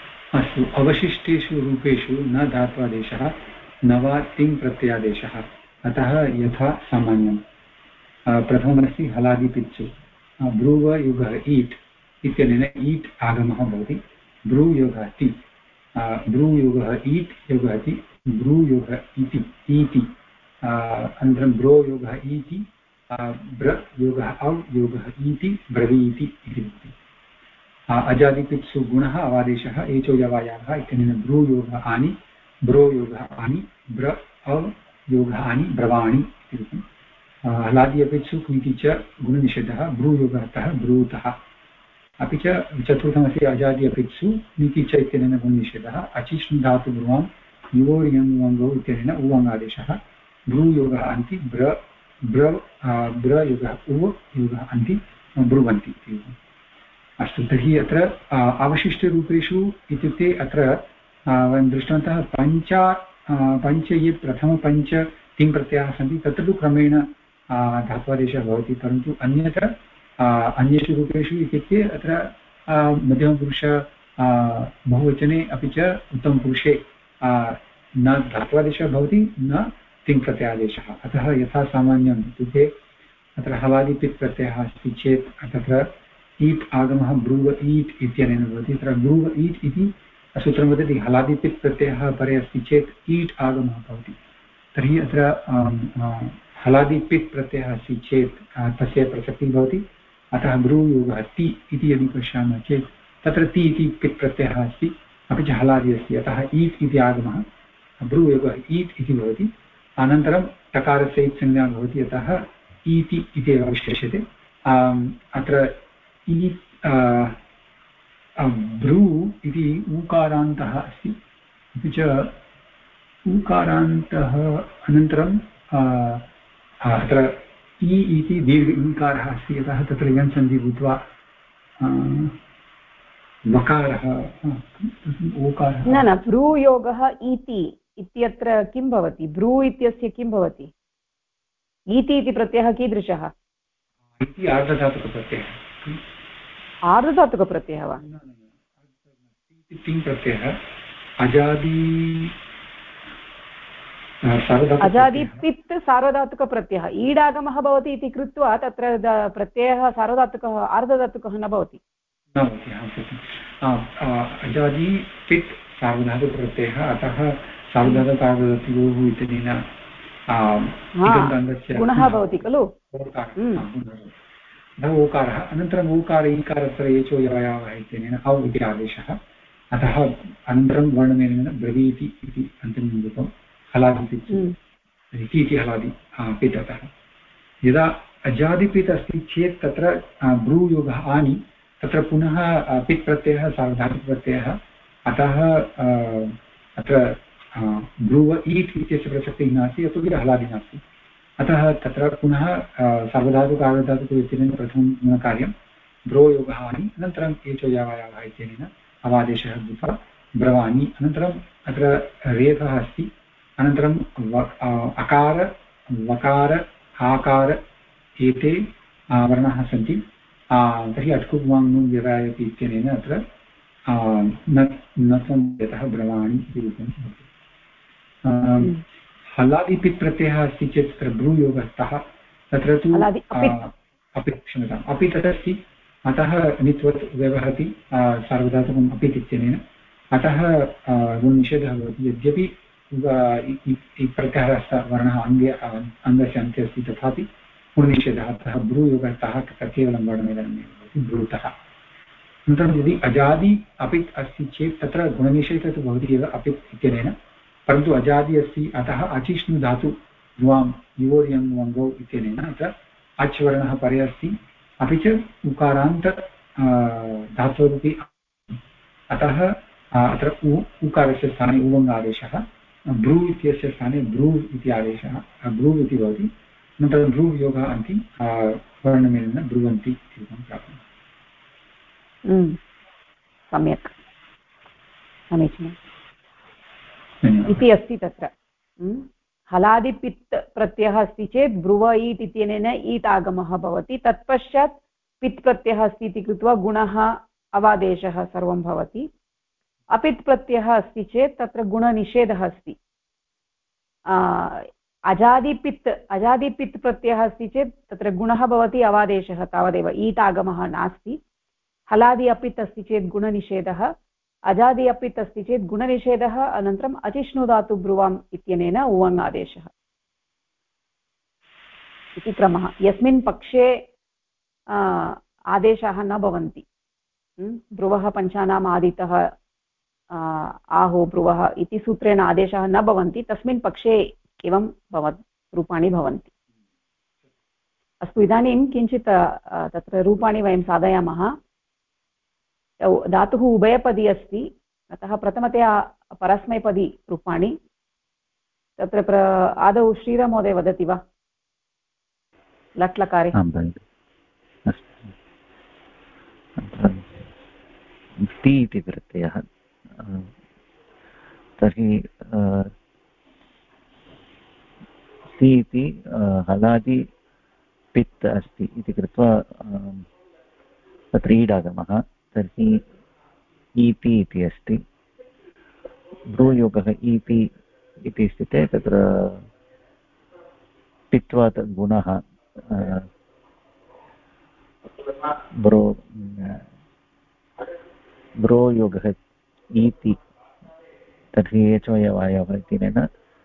Speaker 4: अस्तु अवशिष्टेषु रूपेषु न धात्वादेशः न वा तिङ् प्रत्ययादेशः अतः यथा सामान्यं प्रथममस्ति हलादिपित्सु ब्रूवयुगः ईट् इत्यनेन ईट् आगमः भवति ब्रूयुगः ति ब्रूयुगः ईट् युगः ति ब्रूयुगः इति इति अनन्तरं ब्रोयुगः इति ब्रयुगः औ युगः इति ब्रवीति इति भवति अजादिपित्सु गुणः अवादेशः एचो यवायावः इत्यनेन ब्रूयोगः आनि ब्रोयोगः आनि ब्र औ योगः आनि ब्रवाणि इति रूपम् हलादिपित्सु क्विति च गुणनिषेधः ब्रूयोगतः ब्रूतः अपि च चतुर्थमस्ति अजादिपित्सु नीति च इत्यनेन गुणनिषेधः अचिष्णु धातु ब्रुवां युवोर्यङ्गौ इत्यनेन उवङ्गादेशः ब्रूयोगः अन्ति ब्रयुगः उव योगः अन्ति ब्रुवन्ति इति। अस्तु, तर्हि अत्र अवशिष्टरूपेषु इत्युक्ते अत्र वयं दृष्टवन्तः पञ्च ये प्रथमपञ्च तिङ् प्रत्ययाः सन्ति तत्र तु क्रमेण धात्वादेशः भवति, परन्तु अन्यत्र अन्येषु रूपेषु इत्युक्ते अत्र मध्यमपुरुष बहुवचने अपि च उत्तमपुरुषे न धात्वादेशः भवति न तिङ् प्रत्ययादेशः। अतः यथा सामान्यम् इत्युक्ते अत्र हलादिपित् प्रत्ययः अस्ति चेत् तत्र ईट् आगमः ब्रूव ईट् इत्यनेन भवति। तत्र ब्रूव ईट् इति सूत्रं वदति हलादिपित् प्रत्ययः परे अस्ति चेत् ईट् आगमः भवति। तर्हि अत्र हलादिपित् प्रत्ययः अस्ति चेत् तस्य प्रसक्तिः भवति। अतः ब्रूयोगः ति इति यदि पश्यामः चेत् तत्र ति इति पित् प्रत्ययः अस्ति, अपि च हलादि अस्ति, अतः ईट् इति आगमः ब्रूयोगः ईट् इति भवति। अनन्तरं टकारस्य इत् संज्ञा भवति, अतः ईति इति एव विशेष्यते। अत्र ब्रू इति ऊकारान्तः अस्ति, अपि च ऊकारान्तः अनन्तरं अत्र इ इति दीर्घ ईकारः अस्ति, यतः तत्र यञ्सन्धि भूत्वा वकारः ओकारः
Speaker 1: न ब्रूयोगः इति इत्यत्र किं भवति? ब्रू इत्यस्य किं भवति? इति इति प्रत्ययः कीदृशः?
Speaker 4: इति आर्धधातुकप्रत्ययः।
Speaker 1: आर्धधातुकप्रत्ययः वा?
Speaker 4: तिङ् प्रत्ययः
Speaker 1: अजादिपित् सार्वधातुकप्रत्ययः ईडागमः भवति इति कृत्वा तत्र प्रत्ययः सार्वधातुकः आर्धधातुकः न भवति।
Speaker 4: अजादिपित् सार्वधातुकप्रत्ययः, अतः सार्वधातुकार्धधातुकोः इत्यनेन
Speaker 1: गुणः भवति खलु।
Speaker 4: ओकारः अनन्तरम् ओकार ईकारत्र एचो यवयावः इत्यनेन औ इति आदेशः, अतः अनन्तरं वर्णमेलेन ब्रवीति इति अन्तिमं रूपं हलादिपित् इति हलादि पित्। अतः यदा अजादिपित् अस्ति चेत् तत्र ब्रूयोगः आनि तत्र पुनः पित् प्रत्ययः सार्वधातुकप्रत्ययः, अतः अत्र ब्रूव ईट् इत्यस्य प्रसक्तिः नास्ति, यतोहि हलादि नास्ति। अतः तत्र पुनः सार्वधातुकार्धधातुक इत्यनेन प्रथमं गुणकार्यं ब्रोयोगः आनि, अनन्तरम् एचो यावायावः इत्यनेन अवादेशः भूत्वा ब्रवाणि। अनन्तरम् अत्र रेफः अस्ति, अनन्तरं अकार वकार आकार एते वर्णाः सन्ति। तर्हि अट्कुवाङ्नु व्यवायति इत्यनेन अत्र नत्वं यतः ब्रवाणि इति रूपं भवति। हलादिपित् प्रत्ययः अस्ति चेत् तत्र ब्रूयोगस्तः तत्र तु क्षम्यताम् अपित् अस्ति, अतः नित्वत् व्यवहरति सार्वधातुकम् अपित् इत्यनेन, अतः गुणनिषेधः भवति। यद्यपि प्रत्ययः वर्णः अङ्गस्य अन्ते अस्ति तथापि गुणनिषेधः, अतः ब्रूयोगस्तः केवलं वर्णमेलनमेव भवति ब्रूतः। अनन्तरं यदि अजादि अपित् अस्ति चेत् तत्र गुणनिषेधः तु भवति एव अपित् इत्यनेन, परन्तु अजादि अस्ति, अतः अचिष्णु धातु द्वां युवोर्यङ्गौ इत्यनेन अत्र अच् वर्णः परे अस्ति, अपि च उकारान्त धातोरपि, अतः अत्र उकारस्य स्थाने उवङ्गादेशः, ब्रू इत्यस्य स्थाने ब्रू इति आदेशः ब्रू इति भवति। अनन्तरं ब्रू योगः अन्ति वर्णमेलेन ब्रुवन्ति इति प्राप्नुमः।
Speaker 1: सम्यक्, समीचीनम् इति अस्ति तत्र। हलादिपित् प्रत्ययः अस्ति चेत् ब्रुव ईट् इत्यनेन ईट् आगमः भवति, तत्पश्चात् पित् प्रत्ययः अस्ति इति कृत्वा गुणः अवादेशः सर्वं भवति। अपित् प्रत्ययः अस्ति चेत् तत्र गुणनिषेधः अस्ति। अजादिपित् प्रत्ययः अस्ति चेत् तत्र गुणः भवति अवादेशः तावदेव ईट् आगमः नास्ति। हलादि अपित् अस्ति चेत् गुणनिषेधः, अजादि अपित् अस्ति चेत् गुणनिषेधः, अनन्तरम् अचिष्णुधातु ब्रुवाम् इत्यनेन उवङ् आदेशः इति क्रमः। यस्मिन् पक्षे आदेशाः न भवन्ति, ब्रुवः पञ्चानाम् आदितः आहो ब्रुवः इति सूत्रेण आदेशाः न भवन्ति, तस्मिन् पक्षे एवं रूपाणि भवन्ति। अस्तु, इदानीं किञ्चित् तत्र रूपाणि वयं साधयामः। धातुः उभयपदी अस्ति, अतः प्रथमतया परस्मैपदी रूपाणि। तत्र आदौ श्रीराममहोदय वदति वा लट् लकारे?
Speaker 5: ति इति प्रत्ययः, तर्हि ति इति हलादि पित् अस्ति इति कृत्वा तत्र ईडागमः। तर्हि ईति इति अस्ति, भ्रूयोगः ईति इति स्थिते तत्र पित्वात् गुणः ब्रो योगः ईति, तर्हि एचोयवायवः इत्यनेन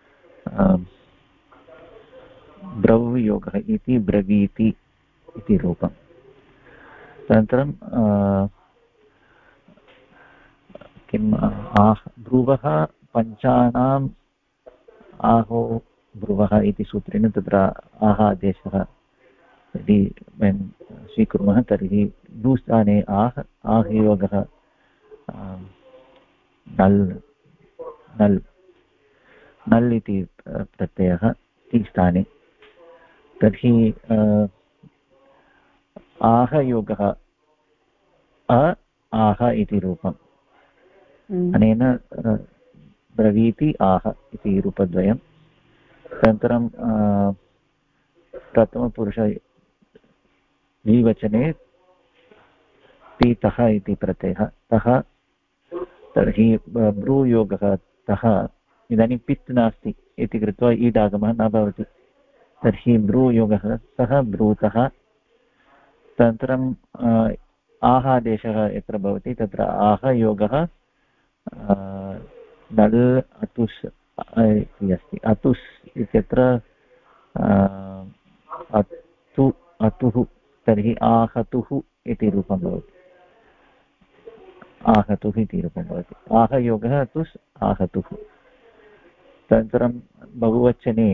Speaker 5: ब्रव् योगः इति ब्रवीति इति रूपम्। तदनन्तरं किम् ब्रुवः पञ्चानाम् आहो ब्रुवः इति सूत्रेण तत्र आह आदेशः यदि वयं स्वीकुर्मः तर्हि भूस्थाने आहयोगः नल् नल् नल् इति प्रत्ययः ति स्थाने। तर्हि आहयोगः आह इति रूपम्, अनेन ब्रवीति आह इति रूपद्वयम्। अनन्तरं प्रथमपुरुष द्विवचने पीतः इति प्रत्ययः तः, तर्हि ब्रूयोगः तः। इदानीं पित् नास्ति इति कृत्वा ईडागमः न भवति, तर्हि ब्रूयोगः सः ब्रूतः। तदनन्तरम् आहादेशः यत्र भवति तत्र आहयोगः नल् अतुस् इति अस्ति। अतुस् इत्यत्र अतुः, तर्हि आहतुः इति रूपं भवति, आहतुः इति रूपं भवति। आहयोगः अतुस् आहतुः। तदनन्तरं बहुवचने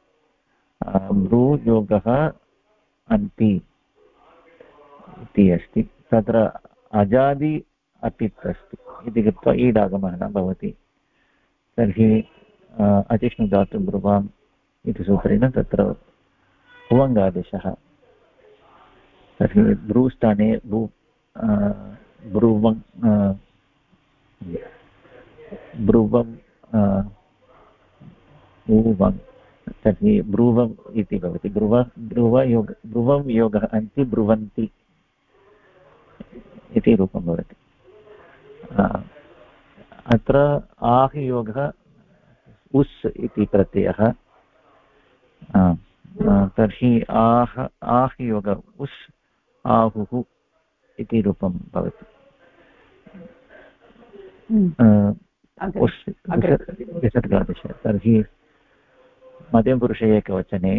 Speaker 5: ब्रूयोगः अन्ति इति अस्ति, तत्र अजादि अपित् अस्ति इति कृत्वा ईडागमः न भवति। तर्हि अचिष्णुधातु ब्रुवाम् इति सूत्रेण तत्र भुवङ्गादेशः। तर्हि ब्रूस्थाने ब्रुवं भुवं, तर्हि ब्रुवम् इति भवति। ब्रुवं योगः अन्ति ब्रुवन्ति इति रूपं भवति। अत्र आहयोगः उस् इति प्रत्ययः, तर्हि आहयोग उस् आहुः इति रूपं भवति। विसर्गादेशः। तर्हि मध्यमपुरुषे एकवचने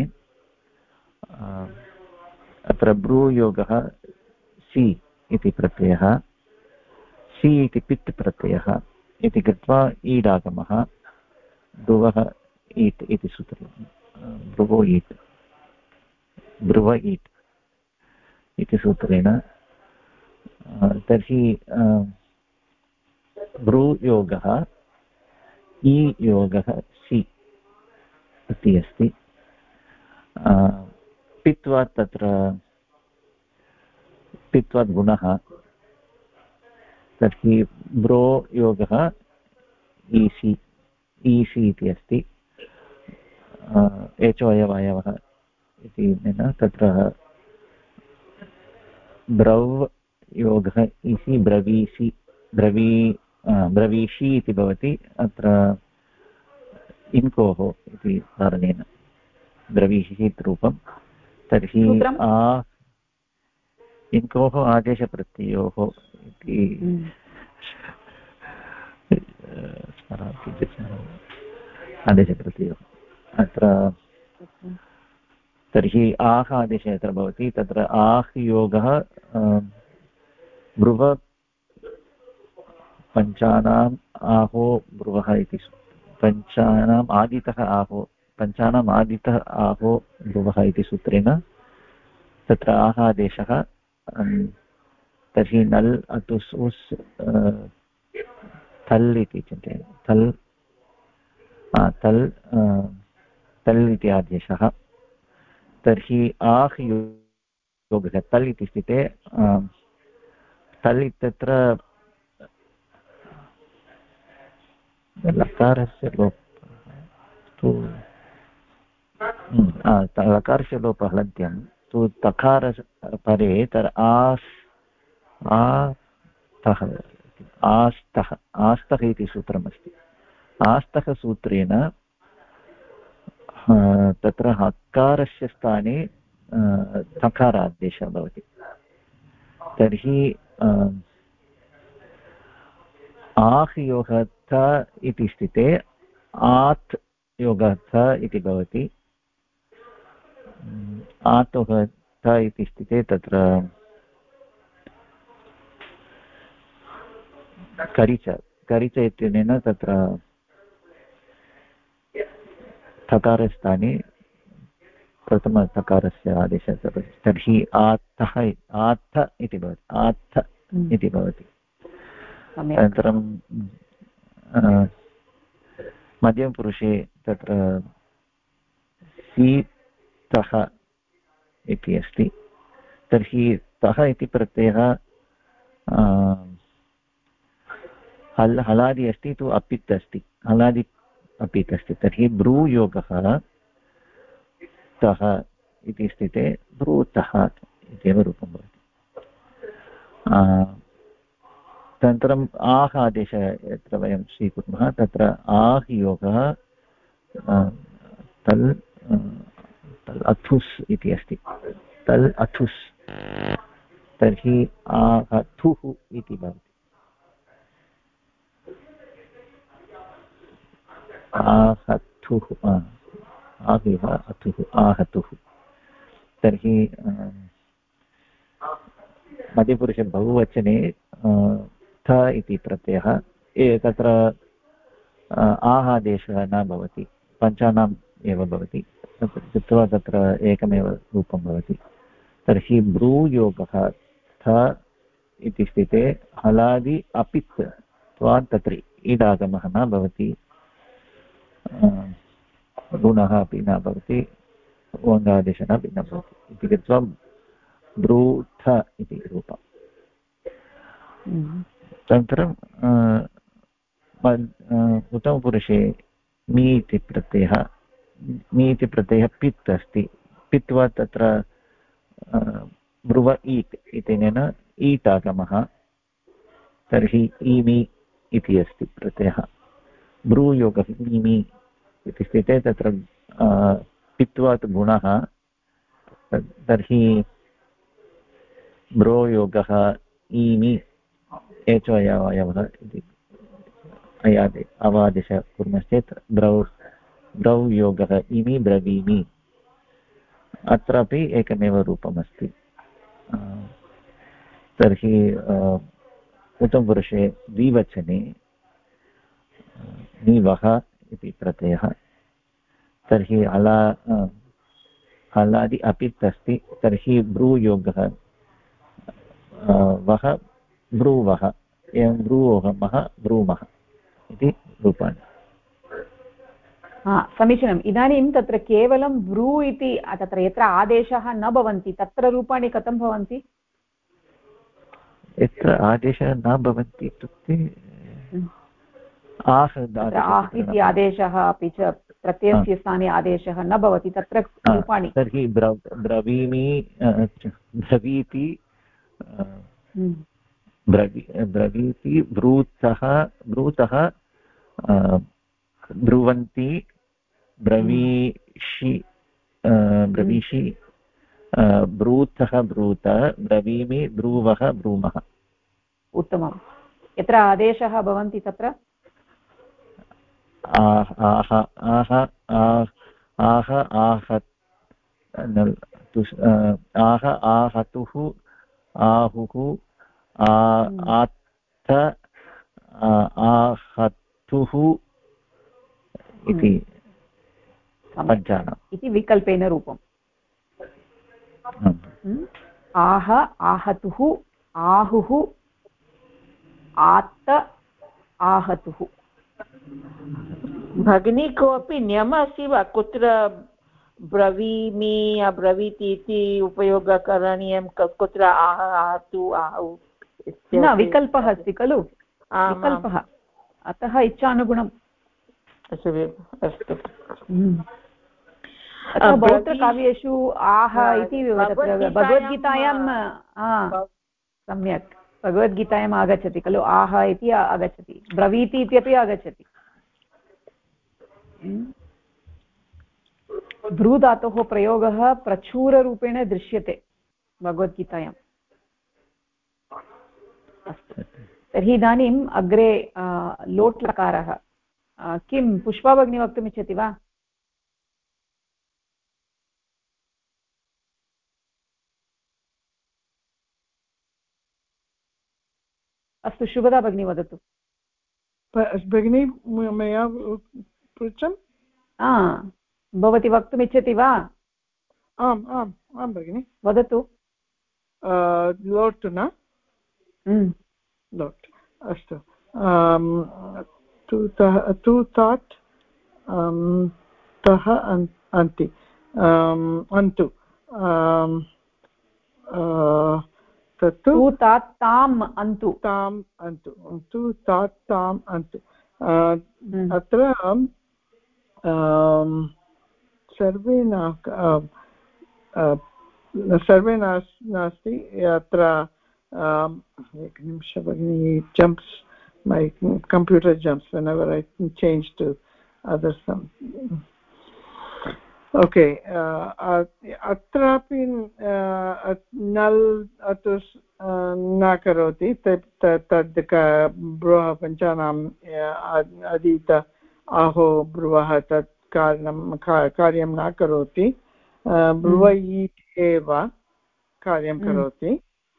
Speaker 5: अत्र ब्रूयोगः सि इति प्रत्ययः, सि इति पित् प्रत्ययः इति कृत्वा ईडागमः ब्रुवः ईट् इति सूत्रेण ब्रुवो ईट्, ब्रुव ईट् इति सूत्रेण। तर्हि ब्रूयोगः ई योगः सि इति अस्ति। पित्वात् तत्र पित्वात् गुणः, तर्हि ब्रो योगः ईसि इति अस्ति। एचोयवायवः इति तत्र ब्रव् योगः इसि ब्रवीसि ब्रवीषि इति भवति अत्र इन्कोः इति कारणेन। ब्रवीषीत् रूपं तर्हि इङ्कोः आदेशप्रत्ययोः इति किञ्चित् आदेशप्रत्ययोः अत्र तर्हि आह् आदेशः यत्र भवति तत्र आह् योगः ब्रुव पञ्चानाम् आहो ब्रुवः इति पञ्चानाम् आदितः आहो पञ्चानाम् आदितः आहो ब्रुवः इति सूत्रेण तत्र आह् आदेशः तर्हि नल् अतुस् उस् थल् इति चिन्तयामि तल् इति आदेशः तर्हि आह् योगः तल् इति स्थिते तल् इत्यत्र लकारस्य लोपः लकारस्य लोपः लद्यं तु तकार परे तर् आस्तः इति सूत्रमस्ति आस्तः सूत्रेण तत्र हकारस्य स्थाने तकारादेशः भवति तर्हि आह् योगः थ इति स्थिते आत् योगः थ इति भवति आत् योगः थ इति स्थिते तत्र करिच इत्यनेन तत्र थकारस्थाने प्रथमथकारस्य आदेशः तर्हि आत्थ इति भवति आत्थ इति भवति अनन्तरं मध्यमपुरुषे तत्र सीतः इति अस्ति तर्हि तः इति प्रत्ययः हलादि अस्ति तु अपित् अस्ति हलादि अपित् अस्ति तर्हि ब्रूयोगः तः इति स्थिते ब्रूतः इत्येव रूपं भवति तदनन्तरम् आह् आदेशः यत्र वयं स्वीकुर्मः तत्र आह् योगः तल् अथुस् इति अस्ति तल् अथुस् तर्हि आहथुः इति भवति आहतुः आह्यः अथुः आहतुः तर्हि मध्यपुरुषे बहुवचने थ इति प्रत्ययः तत्र आह् आदेशः न भवति पञ्चानाम् एव भवति कृत्वा तत्र एकमेव रूपं भवति तर्हि ब्रूयोगः थ इति स्थिते हलादि अपित् त्वात् तत्र ईडागमः न भवति गुणः अपि न भवति वङ्गादेशः अपि न भवति इति कृत्वा ब्रूथ इति रूपम् तदनन्तरं उत्तमपुरुषे मी इति प्रत्ययः पित् अस्ति पित्वा तत्र ब्रुव ईट् इत्यनेन ईट् आगमः तर्हि ईमि इति अस्ति प्रत्ययः ब्रूयोगः ईमि इति स्थिते तत्र पित्वात् गुणः तर्हि ब्रोयोगः ईमि एचोयवयवः इति अवादेशः कुर्मश्चेत् ब्रौ योगः इमि ब्रवीमि अत्रापि एकमेव रूपमस्ति तर्हि उत्तमपुरुषे द्विवचने नीवः इति प्रत्ययः तर्हि हलादि अपित् अस्ति तर्हि ब्रूयोगः वः ब्रूवः एवं ब्रूवहमः ब्रूमः इति रूपाणि
Speaker 1: समीचीनम् इदानीं तत्र केवलं ब्रू इति तत्र यत्र आदेशः न भवन्ति तत्र रूपाणि कथं भवन्ति
Speaker 5: यत्र आदेशः न भवन्ति इत्युक्ते आह्
Speaker 1: इति आदेशः अपि च प्रत्ययस्य स्थाने आदेशः न भवति तत्र रूपाणि
Speaker 5: तर्हि ब्रवीमि ब्रवीति ब्रवीति ब्रूतः ब्रुवन्ति ब्रवीषि ब्रवीषि ब्रूतः ब्रूत ब्रवीमि ब्रूवः ब्रूमः।
Speaker 1: उत्तमं। यत्र आदेशः भवन्ति तत्र
Speaker 5: आह आहतुः आहुः आत्थ आहतुः इति पञ्चानाम्
Speaker 1: इति विकल्पेन रूपम्। आह आहतुः आहुः आत्त आहतुः।
Speaker 3: भगिनी कोऽपि नियमः अस्ति वा कुत्र ब्रवीमि अब्रवीति इति उपयोगः करणीयं कुत्र आह आहतु आहु
Speaker 1: न विकल्पः अस्ति खलु विकल्पः अतः इच्छानुगुणम्।
Speaker 3: अस्तु
Speaker 1: बौद्धकाव्येषु आह इति भगवद्गीतायां सम्यक् भगवद्गीतायाम् आगच्छति खलु आह इति आगच्छति ब्रवीति इत्यपि आगच्छति। भ्रूधातोः प्रयोगः प्रचुररूपेण दृश्यते भगवद्गीतायाम्। अस्तु तर्हि इदानीम् अग्रे लोट् लकारः किं पुष्पा भगिनी वक्तुमिच्छति वा? अस्तु शुभदा भगिनी वदतु।
Speaker 7: भगिनी मया पृच्छम्
Speaker 1: भवती वक्तुमिच्छति वा?
Speaker 7: आम् आम् आं भगिनि
Speaker 1: वदतु।
Speaker 7: लोट् न लोट् अस्तु तु ताट् तः अन्ति अन्तु तत्तु
Speaker 1: तात् ताम् अन्तु
Speaker 7: ताम् अन्तु तु तात् ताम् अन्तु। अत्र सर्वे नास्ति अत्र एकनिमिष भगिनी jumps my computer jumps whenever I change to other some okay अत्रापि नल् अतुस् न करोति तद् ब्रुवः पञ्चानाम् अधीत आहो ब्रुवः तत् कार्यं न करोति ब्रुव ईट् एव कार्यं करोति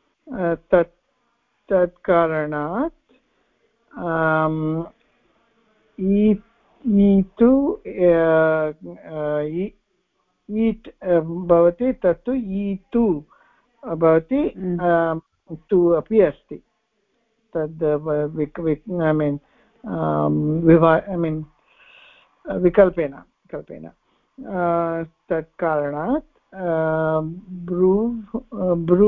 Speaker 7: तत् कारणात् ईतु ईट् भवति तत्तु ईतु भवति तु अपि अस्ति तद् विकल्पेन तत् कारणात् ब्रू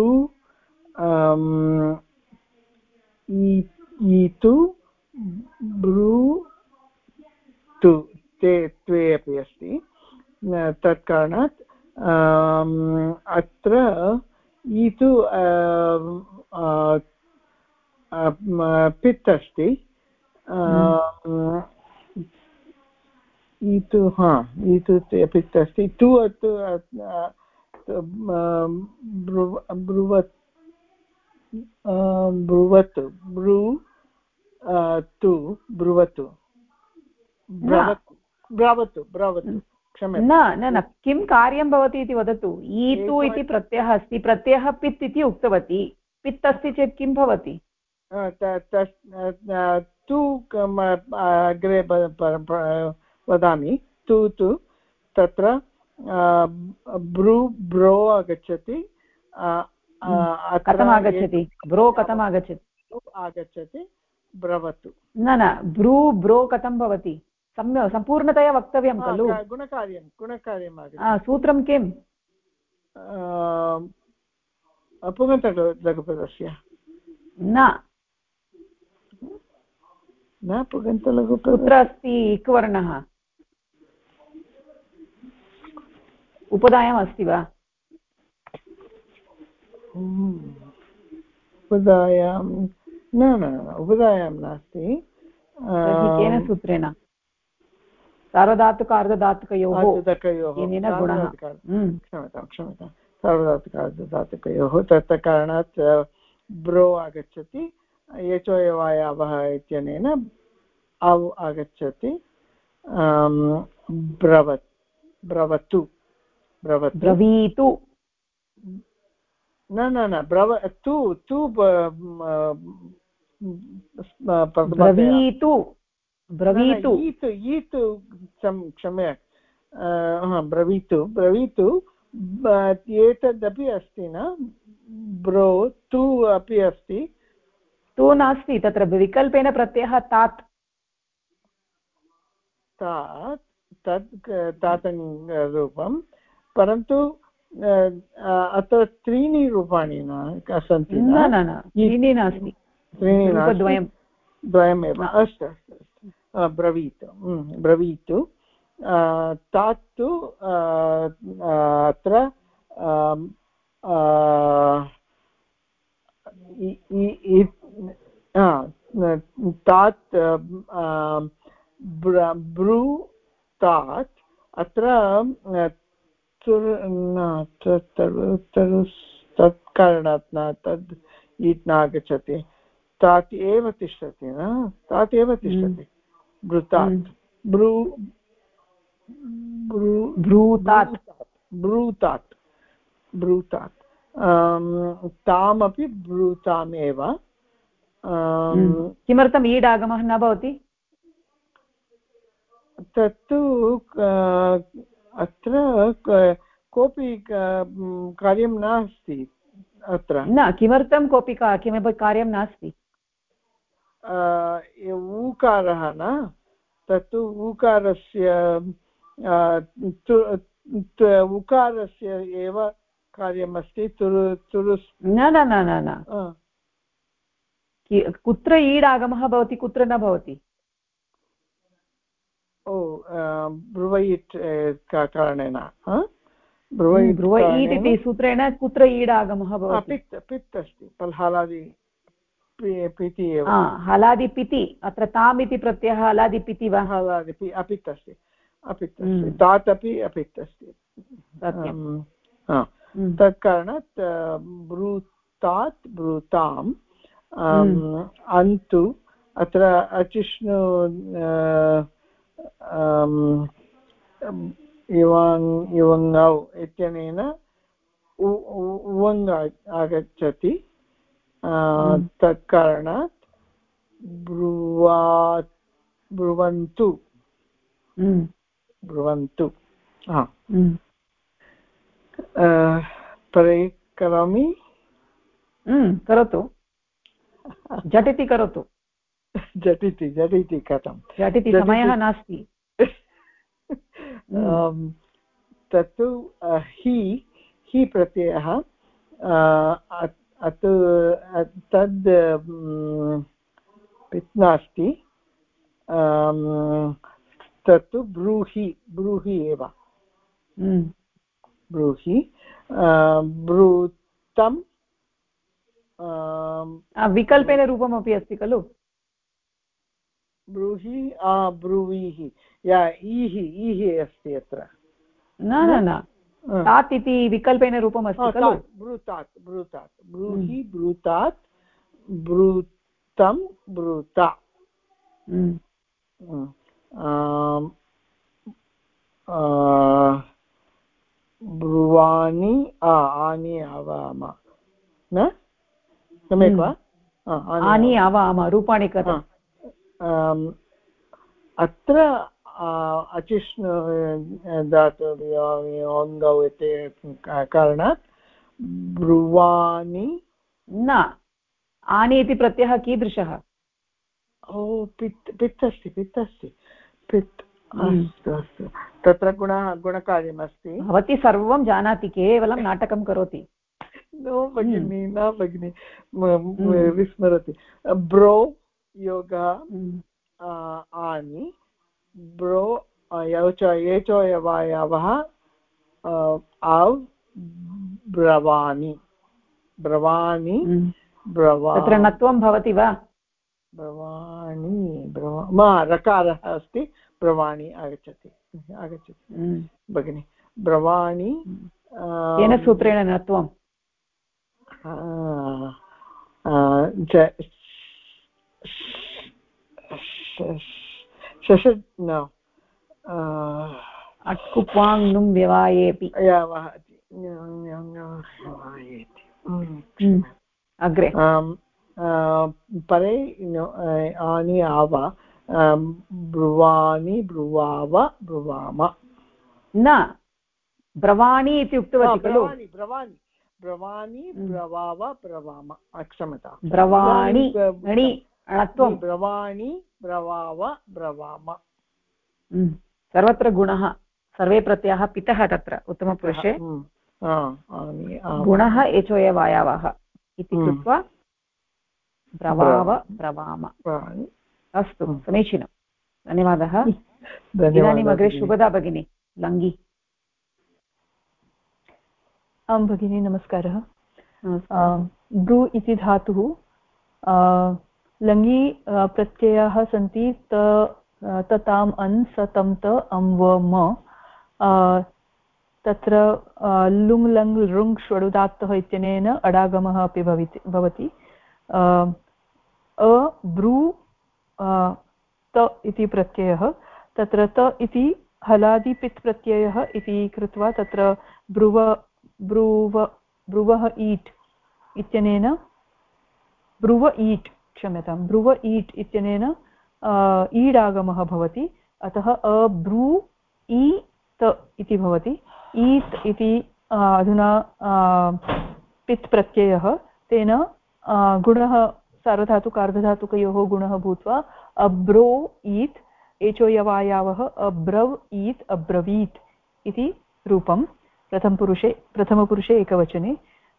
Speaker 7: ईतु ब्रू तु त्वे अपि अस्ति तत् कारणात् अत्र ईतु पित् अस्ति ईतु ईतु पित् अस्ति तु ब्रुवतु ब्रू तु ब्रुवतु ब्रावतु
Speaker 1: क्षम्यतां न किं कार्यं भवति इति वदतु। ईतु इति प्रत्ययः अस्ति प्रत्ययः पित् इति उक्तवती पित् अस्ति चेत् किं भवति?
Speaker 7: तु अग्रे वदामि तु तत्र ब्रो आगच्छति
Speaker 1: कथम् आगच्छति ब्रो कथम् आगच्छति
Speaker 7: ब्रवतु
Speaker 1: न ब्रो कथं भवति सम्पूर्णतया वक्तव्यं खलु।
Speaker 7: गुणकार्यं
Speaker 1: सूत्रं किम्?
Speaker 7: पुगन्तलघुपदस्य न पुगन्तलघुपद
Speaker 1: कुत्र अस्ति इक्वर्णः उपधायाम् अस्ति वा?
Speaker 7: उपधायां न उपधायां नास्ति।
Speaker 1: केन सूत्रेण? सार्वधातुकार्धधातुकयोः येनेन गुणः
Speaker 7: क्षम्यतां सार्वधातुकार्धधातुकयोः तत् कारणात् ब्रो आगच्छति एचोयवायावः इत्यनेन अव् आगच्छति ब्रवतु
Speaker 1: ब्रवीतु
Speaker 7: न ब्रवतु तु
Speaker 1: ब्रवीतु ब्रवीतु
Speaker 7: ईतु क्षम्य ब्रवीतु एतदपि अस्ति न ब्रो तु अपि अस्ति
Speaker 1: तु नास्ति तत्र विकल्पेन प्रत्ययः तात्
Speaker 7: रूपं परन्तु अत्र त्रीणि रूपाणि न सन्ति
Speaker 1: न त्रीणि नास्ति
Speaker 7: द्वयमेव अस्तु ब्रवीतु तात्तु अत्र तात् ब्रू तात् अत्र तत् कारणात् न तद् ईट् नागच्छति तात् एव तिष्ठति न तात् एव तिष्ठति ब्रूतात् ब्रूतात् तामपि ब्रूतामेव
Speaker 1: किमर्थम् ईडागमः न भवति
Speaker 7: तत्तु अत्र कोऽपि कार्यं नास्ति अत्र
Speaker 1: न किमर्थं किमपि कार्यं नास्ति
Speaker 7: ऊकारः न तत्तु उकारस्य एव कार्यमस्ति तुरुस्
Speaker 1: न कुत्र ईडागमः भवति कुत्र न भवति
Speaker 7: ब्रुवैट् कारणेन
Speaker 1: ब्रुवैट् इति सूत्रेण कुत्र ईडागमः भवति
Speaker 7: पित् अस्ति हलादि पिति एव
Speaker 1: हलादिपिति अत्र ताम् इति प्रत्ययः हलादिपिति वा
Speaker 7: हलादि अपित् अस्ति तात् अपि अपित् अस्ति तत् कारणात् ब्रूतात् ब्रूताम् अन्तु अत्र अचिष्णु इवङौ इत्यनेन उवङ् आगच्छति तत् कारणात् ब्रुवन्तु परे करोमि
Speaker 1: करोतु झटिति करोतु
Speaker 7: झटिति कथं
Speaker 1: झटिति समयः नास्ति
Speaker 7: तत्तु हि प्रत्ययः तद् पित् नास्ति तत्तु ब्रूहि एव ब्रूहि ब्रूतं
Speaker 1: विकल्पेन रूपमपि अस्ति खलु
Speaker 7: ब्रूहि ब्रूवीः ईः अस्ति अत्र
Speaker 1: न तात् इति विकल्पेन रूपम् अस्ति खलु
Speaker 7: ब्रूतात् ब्रूहि ब्रूतात् ब्रूतं ब्रूता ब्रुवाणि आनि आवाम न सम्यक् वा
Speaker 1: आनि आवाम रूपाणि कथम्
Speaker 7: अत्र अचिष्णु धातु अङ्गौ इति कारणात् ब्रुवाणि
Speaker 1: न आनि इति प्रत्ययः कीदृशः
Speaker 7: पित् अस्ति पित् अस्तु तत्र गुणकार्यमस्ति
Speaker 1: भवती सर्वं जानाति केवलं नाटकं करोति
Speaker 7: न भगिनि विस्मरति ब्रो योगः आनि ब्रो एचोयवायावः आव् ब्रवाणि
Speaker 1: तत्र नत्वं भवति वा
Speaker 7: ब्रवाणि रकारः अस्ति ब्रवाणि आगच्छति भगिनि ब्रवाणि
Speaker 1: केन सूत्रेण न त्वं अट्कुप्वाङ् नुं व्यवायेपि अग्रे
Speaker 7: परे आनि आव ब्रुवाणि ब्रुवाव ब्रुवाम
Speaker 1: न ब्रवाणि इति उक्तवती खलु
Speaker 7: ब्रवाणि ब्रवाव ब्रवाम क्षम्यतां
Speaker 1: ब्रवाणि
Speaker 7: ब्रवाणि ब्रवाव ब्रवाम
Speaker 1: सर्वत्र गुणः सर्वे प्रत्ययाः पितः तत्र उत्तमपुरुषे गुणः एचोयवायावः इति कृत्वा ब्रवाव ब्रवाम अस्तु समीचीनं धन्यवादः इदानीम् अग्रे शुभदा भगिनी लङ्गी
Speaker 9: आं भगिनी नमस्कारः ब्रू इति धातुः लङि प्रत्ययाः सन्ति तताम् अन् सतं त अं व म तत्र लुङ् लङ् लृङ् ष्वडुदात्तः इत्यनेन अडागमः अपि भवति ब्रू त इति प्रत्ययः तत्र त इति हलादिपित् प्रत्ययः इति कृत्वा तत्र ब्रुवः ईट् इत्यनेन ब्रुव ईट् क्षम्यतां ब्रुव ईट् इत्यनेन ईडागमः भवति अतः अब्रू ई त इति भवति ईत् इति अधुना पित् प्रत्ययः तेन गुणः सार्वधातुकार्धधातुकयोः गुणः भूत्वा अब्रो ईत् एचोयवायावः अब्रव ईत् अब्रवीत् इति रूपं प्रथमपुरुषे एकवचने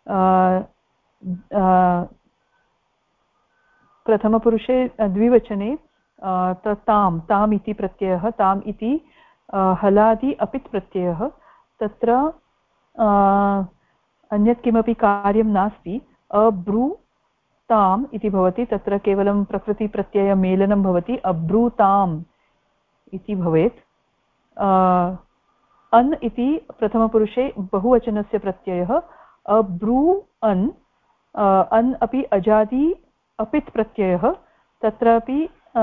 Speaker 9: प्रथमपुरुषे द्विवचने ताम् इति प्रत्ययः ताम् इति हलादि अपित् प्रत्ययः तत्र अन्यत् किमपि कार्यं नास्ति अब्रू ताम् इति भवति तत्र केवलं प्रकृतिप्रत्ययमेलनं भवति अब्रूताम् इति भवेत् अन् इति प्रथमपुरुषे बहुवचनस्य प्रत्ययः अब्रू अन् अन् अपि अजादि अपित् प्रत्ययः तत्रापि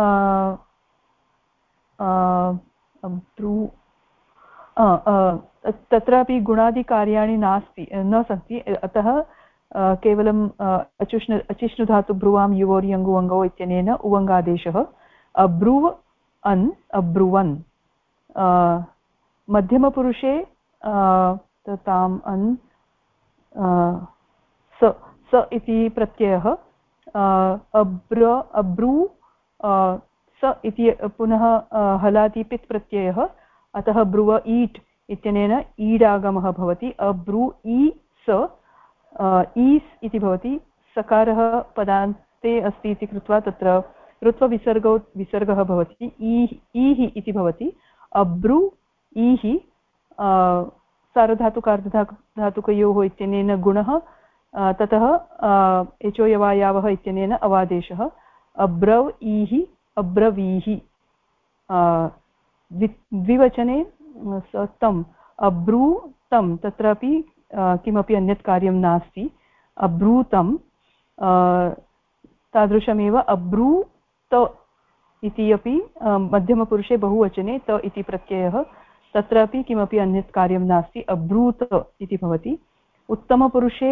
Speaker 9: तत्रापि गुणादिकार्याणि न सन्ति अतः केवलं अचिष्णुधातु ब्रुवां युवोर्यङ्गु अङ्गौ इत्यनेन उवङ्गादेशः अब्रुव अन् अब्रुवन् मध्यमपुरुषे ताम् अन् स इति प्रत्ययः अब्रू स इति पुनः हलादिपित् प्रत्ययः अतः ब्रुव ईट् इत्यनेन ईडागमः भवति अब्रू ई स ईस् इति भवति सकारः पदान्ते अस्ति इति कृत्वा तत्र ऋत्वविसर्गः भवति ईः इति भवति अब्रू ईः सार्वधातुकार्धधातुकयोः इत्यनेन गुणः ततः एचोयवायावः इत्यनेन अवादेशः अब्रव ईः अब्रवीः द्विवचने तम् अब्रू तं तत्रापि किमपि अन्यत् कार्यं नास्ति अब्रूतं तादृशमेव अब्रूत इति अपि मध्यमपुरुषे बहुवचने त इति प्रत्ययः तत्रापि किमपि अन्यत् कार्यं नास्ति अब्रूत इति भवति उत्तमपुरुषे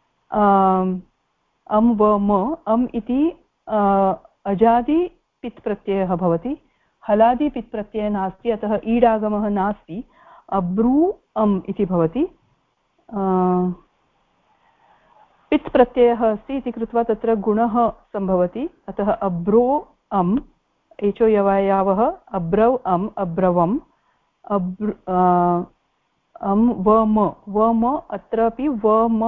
Speaker 9: अं व म अम् इति अजादिपित् प्रत्ययः भवति हलादिपित् प्रत्ययः नास्ति अतः ईडागमः नास्ति अब्रू अम् इति भवति पित् प्रत्ययः अस्ति इति कृत्वा तत्र गुणः सम्भवति अतः अब्रो अम् एचोयवायावः अब्रव अम् अब्रवम् अं वम अत्रापि वम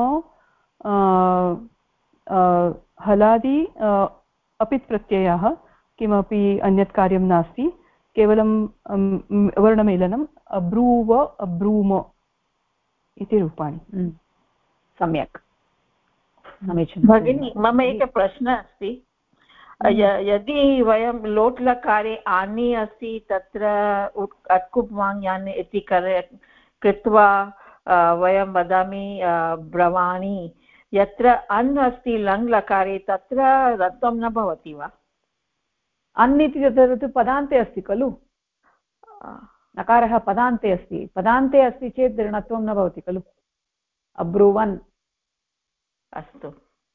Speaker 9: हलादि अपित् प्रत्ययः किमपि अन्यत् कार्यं नास्ति केवलं वर्णमेलनम् अब्रूव अब्रूम इति रूपाणि
Speaker 1: सम्यक् समीचीनं
Speaker 3: भगिनी मम एकः प्रश्नः अस्ति यदि वयं लोट् लकारे आनि अस्ति तत्र अट्कुप् वाङ् इति कृत्वा वयं वदामि ब्रवाणि, यत्र अन् अस्ति लङ् लकारे तत्र रत्वं न भवति वा?
Speaker 1: अन् इति तत्र पदान्ते अस्ति खलु, नकारः पदान्ते अस्ति, पदान्ते अस्ति चेत् ऋणत्वं न भवति खलु। अब्रुवन्।
Speaker 3: अस्तु,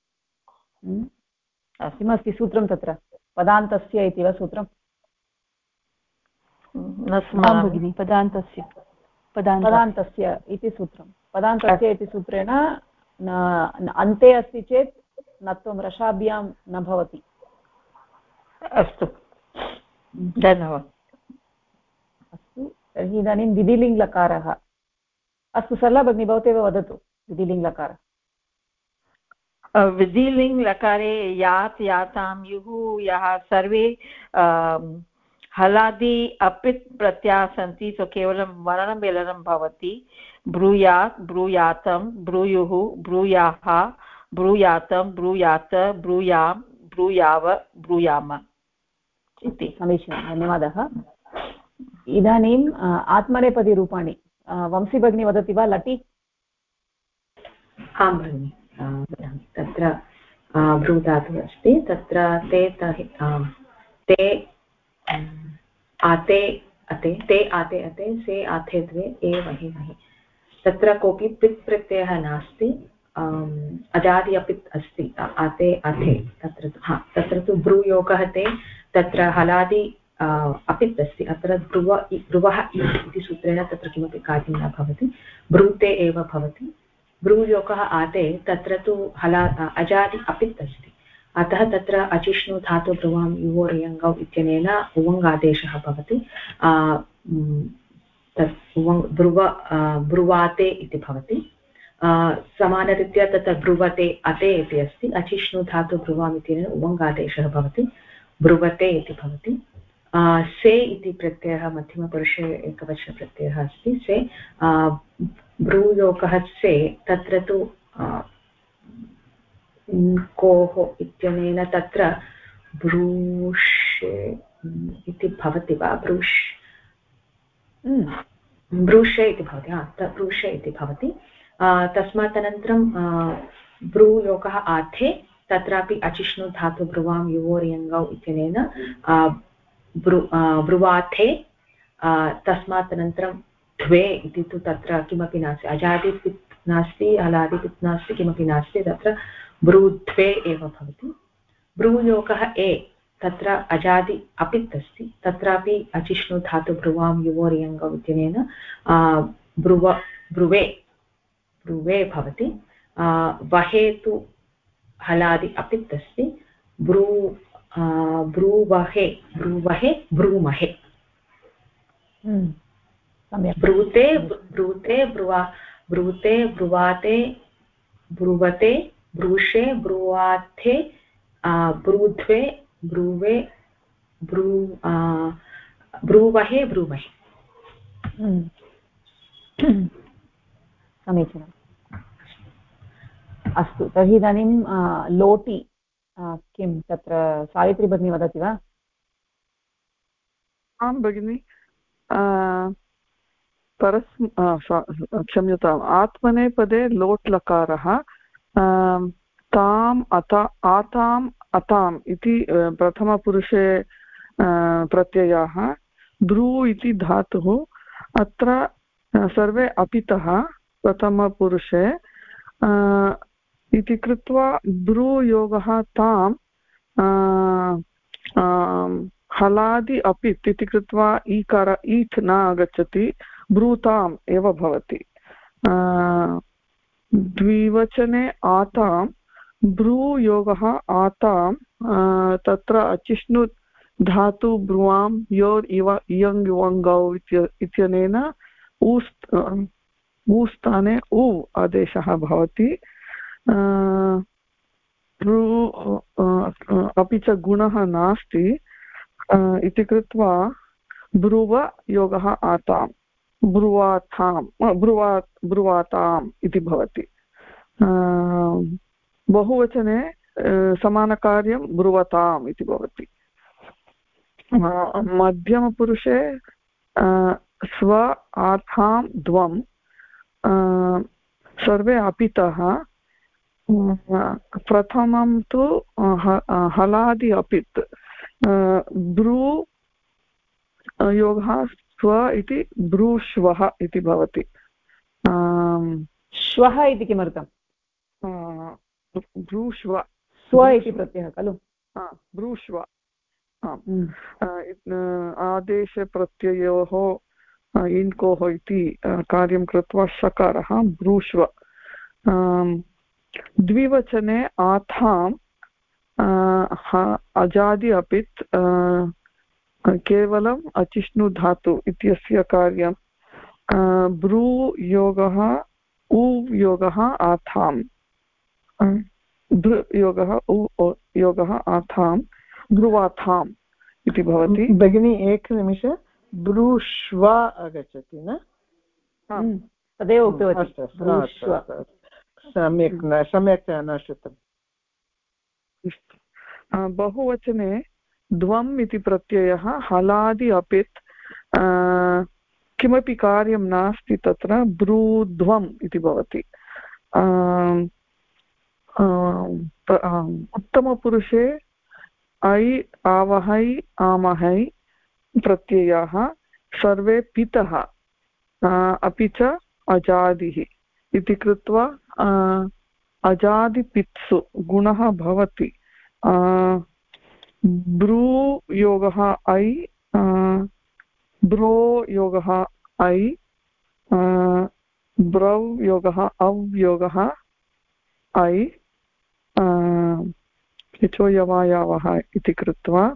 Speaker 1: किमस्ति सूत्रं तत्र? पदान्तस्य इति वा सूत्रं?
Speaker 9: भगिनि, पदान्तस्य
Speaker 1: इति सूत्रं। पदान्तस्य इति सूत्रेण अन्ते अस्ति चेत् नत्वं रसाभ्यां न भवति।
Speaker 3: अस्तु, धन्यवादः।
Speaker 1: अस्तु, तर्हि इदानीं विधिलिङ्ग्लकारः। अस्तु सरला भगिनी, भवतेव वदतु विधिलिङ्ग्लकारः।
Speaker 3: विधिलिङ्ग्लकारे यात् यातां युः यः सर्वे हलादि अपित् प्रत्ययाः सन्ति, सो केवलं वर्णमेलनं भवति। ब्रूयात्, ब्रूयातं, ब्रूयुः, ब्रूयाः, ब्रूयातं, ब्रूयात, ब्रूयां, ब्रूयाव, ब्रूयाम इति।
Speaker 1: समीचीनं, धन्यवादः। इदानीम् आत्मनेपदीरूपाणि वंशी भगिनी वदति वा? लटि।
Speaker 10: आं भगिनि, तत्र भ्रूधातुः अस्ति, तत्र ते आते अते, ते आते अते, से आथे द्वे, ए वहे वहे। तत्र कोऽपि पित् प्रत्ययः नास्ति, अजादि अपित् अस्ति, आते अथे। तत्र तु ब्रूयोगः ते, तत्र हलादि अपित् अस्ति, अत्र ब्रुवः इति सूत्रेण तत्र किमपि कार्यं न भवति, ब्रूते एव भवति। ब्रूयोगः आते, तत्र तु अजादि अपित् अस्ति, अतः तत्र अचिष्णु धातु ब्रुवां युवोर्यङ्गौ इत्यनेन उवङ्गादेशः भवति। ब्रुवाते इति भवति। समानरीत्या तत्र ब्रुवते अते इति अस्ति, अचिष्णु धातु ब्रुवाम् इत्यनेन उवङ्गादेशः भवति, ब्रुवते इति भवति। से इति प्रत्ययः मध्यमपुरुषे एकवचनप्रत्ययः अस्ति, से ब्रूयोगः से, तत्र तु कोः इत्यनेन तत्र ब्रूषे इति भवति वा? ब्रूषे इति भवति, ब्रूषे इति भवति। तस्मात् अनन्तरं ब्रूयोगः आथे, तत्रापि अचिष्णु धातु ब्रुवां युवोर्यङ्गौ इत्यनेन ब्रुवाथे। तस्मात् अनन्तरं द्वे इति तु तत्र किमपि नास्ति, अजादिपित् नास्ति, हलादिपित् नास्ति, किमपि नास्ति, तत्र ब्रूद्वे एव भवति। ब्रूयोगः ए, तत्र अजादि अपित् अस्ति, तत्रापि अचिष्णु धातु ब्रुवां युवोर्यङ्गौ इत्यनेन ब्रुवे भवति। वहे तु हलादि अपित् अस्ति, ब्रूवहे ब्रूमहे। ब्रूते ब्रुवाते ब्रुवते ब्रूषे ब्रुवाथे ब्रूध्वे ब्रूवे ब्रूवहे ब्रूमहे।
Speaker 1: समीचीनम्। अस्तु, तर्हि इदानीं लोटि किं तत्र सावित्री भगिनी वदति वा?
Speaker 2: आं भगिनि, क्षम्यताम्, आत्मनेपदे लोट् लकारः ताम् आताम् अताम् इति प्रथमपुरुषे प्रत्ययाः, ब्रू इति धातुः, अत्र सर्वे अपितः प्रथमपुरुषे इति कृत्वा ब्रूयोगः ताम् हलादि अपित् इति कृत्वा ईकार ईथ् न आगच्छति, ब्रूताम् एव भवति। द्विवचने आतां ब्रूयोगः आतां, तत्र अचिष्णु धातु ब्रुवां योर् इव इयङ् युवङ्गौ इत्यनेन ऊ स्थाने उ आदेशः भवति। अपि च गुणः नास्ति इति कृत्वा ब्रुव योगः आतां, ब्रुवाताम् इति भवति। बहुवचने समानकार्यं ब्रुवताम् इति भवति। मध्यमपुरुषे स्व आथां द्वं सर्वे अपितः। प्रथमं तु हलादि अपित् ब्रू योगः स्व इति ब्रूष्वः इति भवति।
Speaker 1: श्वः इति किमर्थं?
Speaker 2: ब्रूष्व
Speaker 1: स्व इति प्रत्ययः खलु?
Speaker 2: ब्रूष्व आदेशप्रत्ययोः इन्कोः इति कार्यं कृत्वा शकारः ब्रूष्व। द्विवचने आथां अजादि अपित् केवलम् अचिष्णु धातु इत्यस्य कार्यं ब्रू योगः उ योगः आथां भृ योगः उ योगः आथां ब्रुवाथाम् इति भवति।
Speaker 7: भगिनी एकनिमिष ब्रूष्व आगच्छति न?
Speaker 1: तदेव उक्तवती।
Speaker 7: सम्यक् न श्रुतम्।
Speaker 2: बहुवचने द्वम् इति प्रत्ययः हलादि अपित् किमपि कार्यं नास्ति तत्र ब्रूध्वम् इति भवति। उत्तमपुरुषे ऐ आवहै आमहै प्रत्ययाः सर्वे पितः अपि च अजादिः इति कृत्वा अजादिपित्सु गुणः भवति। ब्रू योगः ऐ ब्रो योगः ऐ ब्रौ योगः अव् योगः ऐ यचो यवायावः इति कृत्वा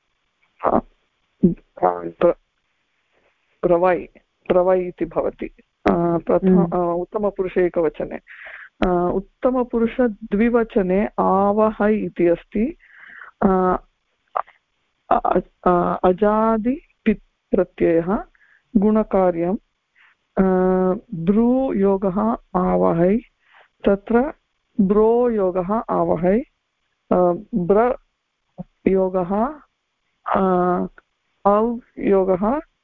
Speaker 2: प्रवै प्रवै इति भवति। उत्तमपुरुषे एकवचने। उत्तमपुरुषद्विवचने आवहै इति अस्ति। अजादिपित् प्रत्ययः गुणकार्यं ब्रू योगः आवहै तत्र ब्रो योगः आवहै ब्र योगः अव् योगः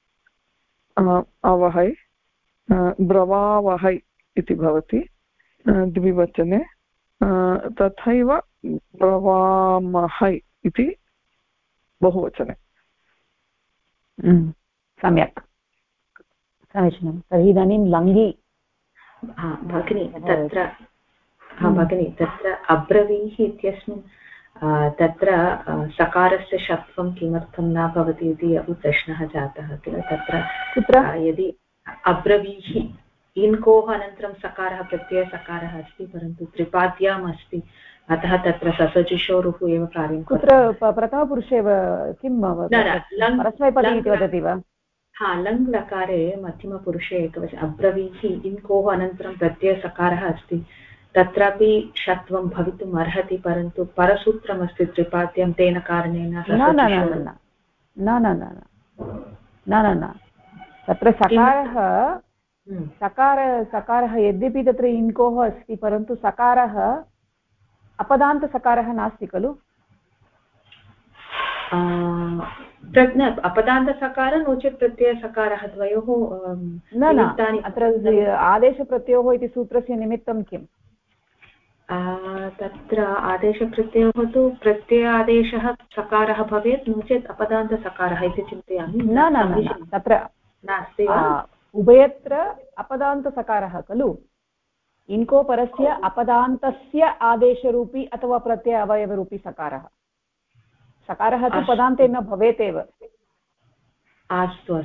Speaker 2: आवहै ब्रवावहै इति भवति द्विवचने। तथैव ब्रवामहै इति बहुवचने।
Speaker 1: सम्यक्, समीचीनं। तर्हि इदानीं लङ्घि।
Speaker 10: भगिनी तत्र अब्रवीः इत्यस्मिन् तत्र सकारस्य षत्वं किमर्थं न भवति इति अपि प्रश्नः जातः किल? तत्र यदि अब्रवीः इन्कोः अनन्तरं सकारः प्रत्ययसकारः अस्ति परन्तु त्रिपाद्याम् अस्ति, अतः तत्र ससजुषोरुः एव कार्यं
Speaker 1: कुत्र प्रथमपुरुषे किं परस्मैपदी इति वदति वा?
Speaker 10: लङ् लकारे मध्यमपुरुषे एकवचने अब्रवीः इन्कोः अनन्तरं प्रत्ययसकारः अस्ति, तत्रापि षत्वं भवितुम् अर्हति, परन्तु परसूत्रमस्ति त्रिपाद्यं, तेन कारणेन
Speaker 1: न तत्र सकारः यद्यपि तत्र इन्कोः अस्ति परन्तु सकारः अपदान्तसकारः नास्ति खलु?
Speaker 10: अपदान्तसकारः नो चेत् प्रत्ययसकारः द्वयोः
Speaker 1: न अत्र आदेशप्रत्ययोः इति सूत्रस्य निमित्तं किम्?
Speaker 10: तत्र आदेशप्रत्ययोः तु प्रत्ययादेशः सकारः भवेत्, नो चेत् अपदान्तसकारः इति चिन्तयामि।
Speaker 1: न तत्र
Speaker 10: नास्ति,
Speaker 1: उभयत्र अपदान्तसकारः खलु? इन्को परस्य अपदान्तस्य आदेशरूपी अथवा प्रत्यय अवयवरूपी सकारः। सकारः तु पदान्ते न भवेत् एव।
Speaker 10: अस्तु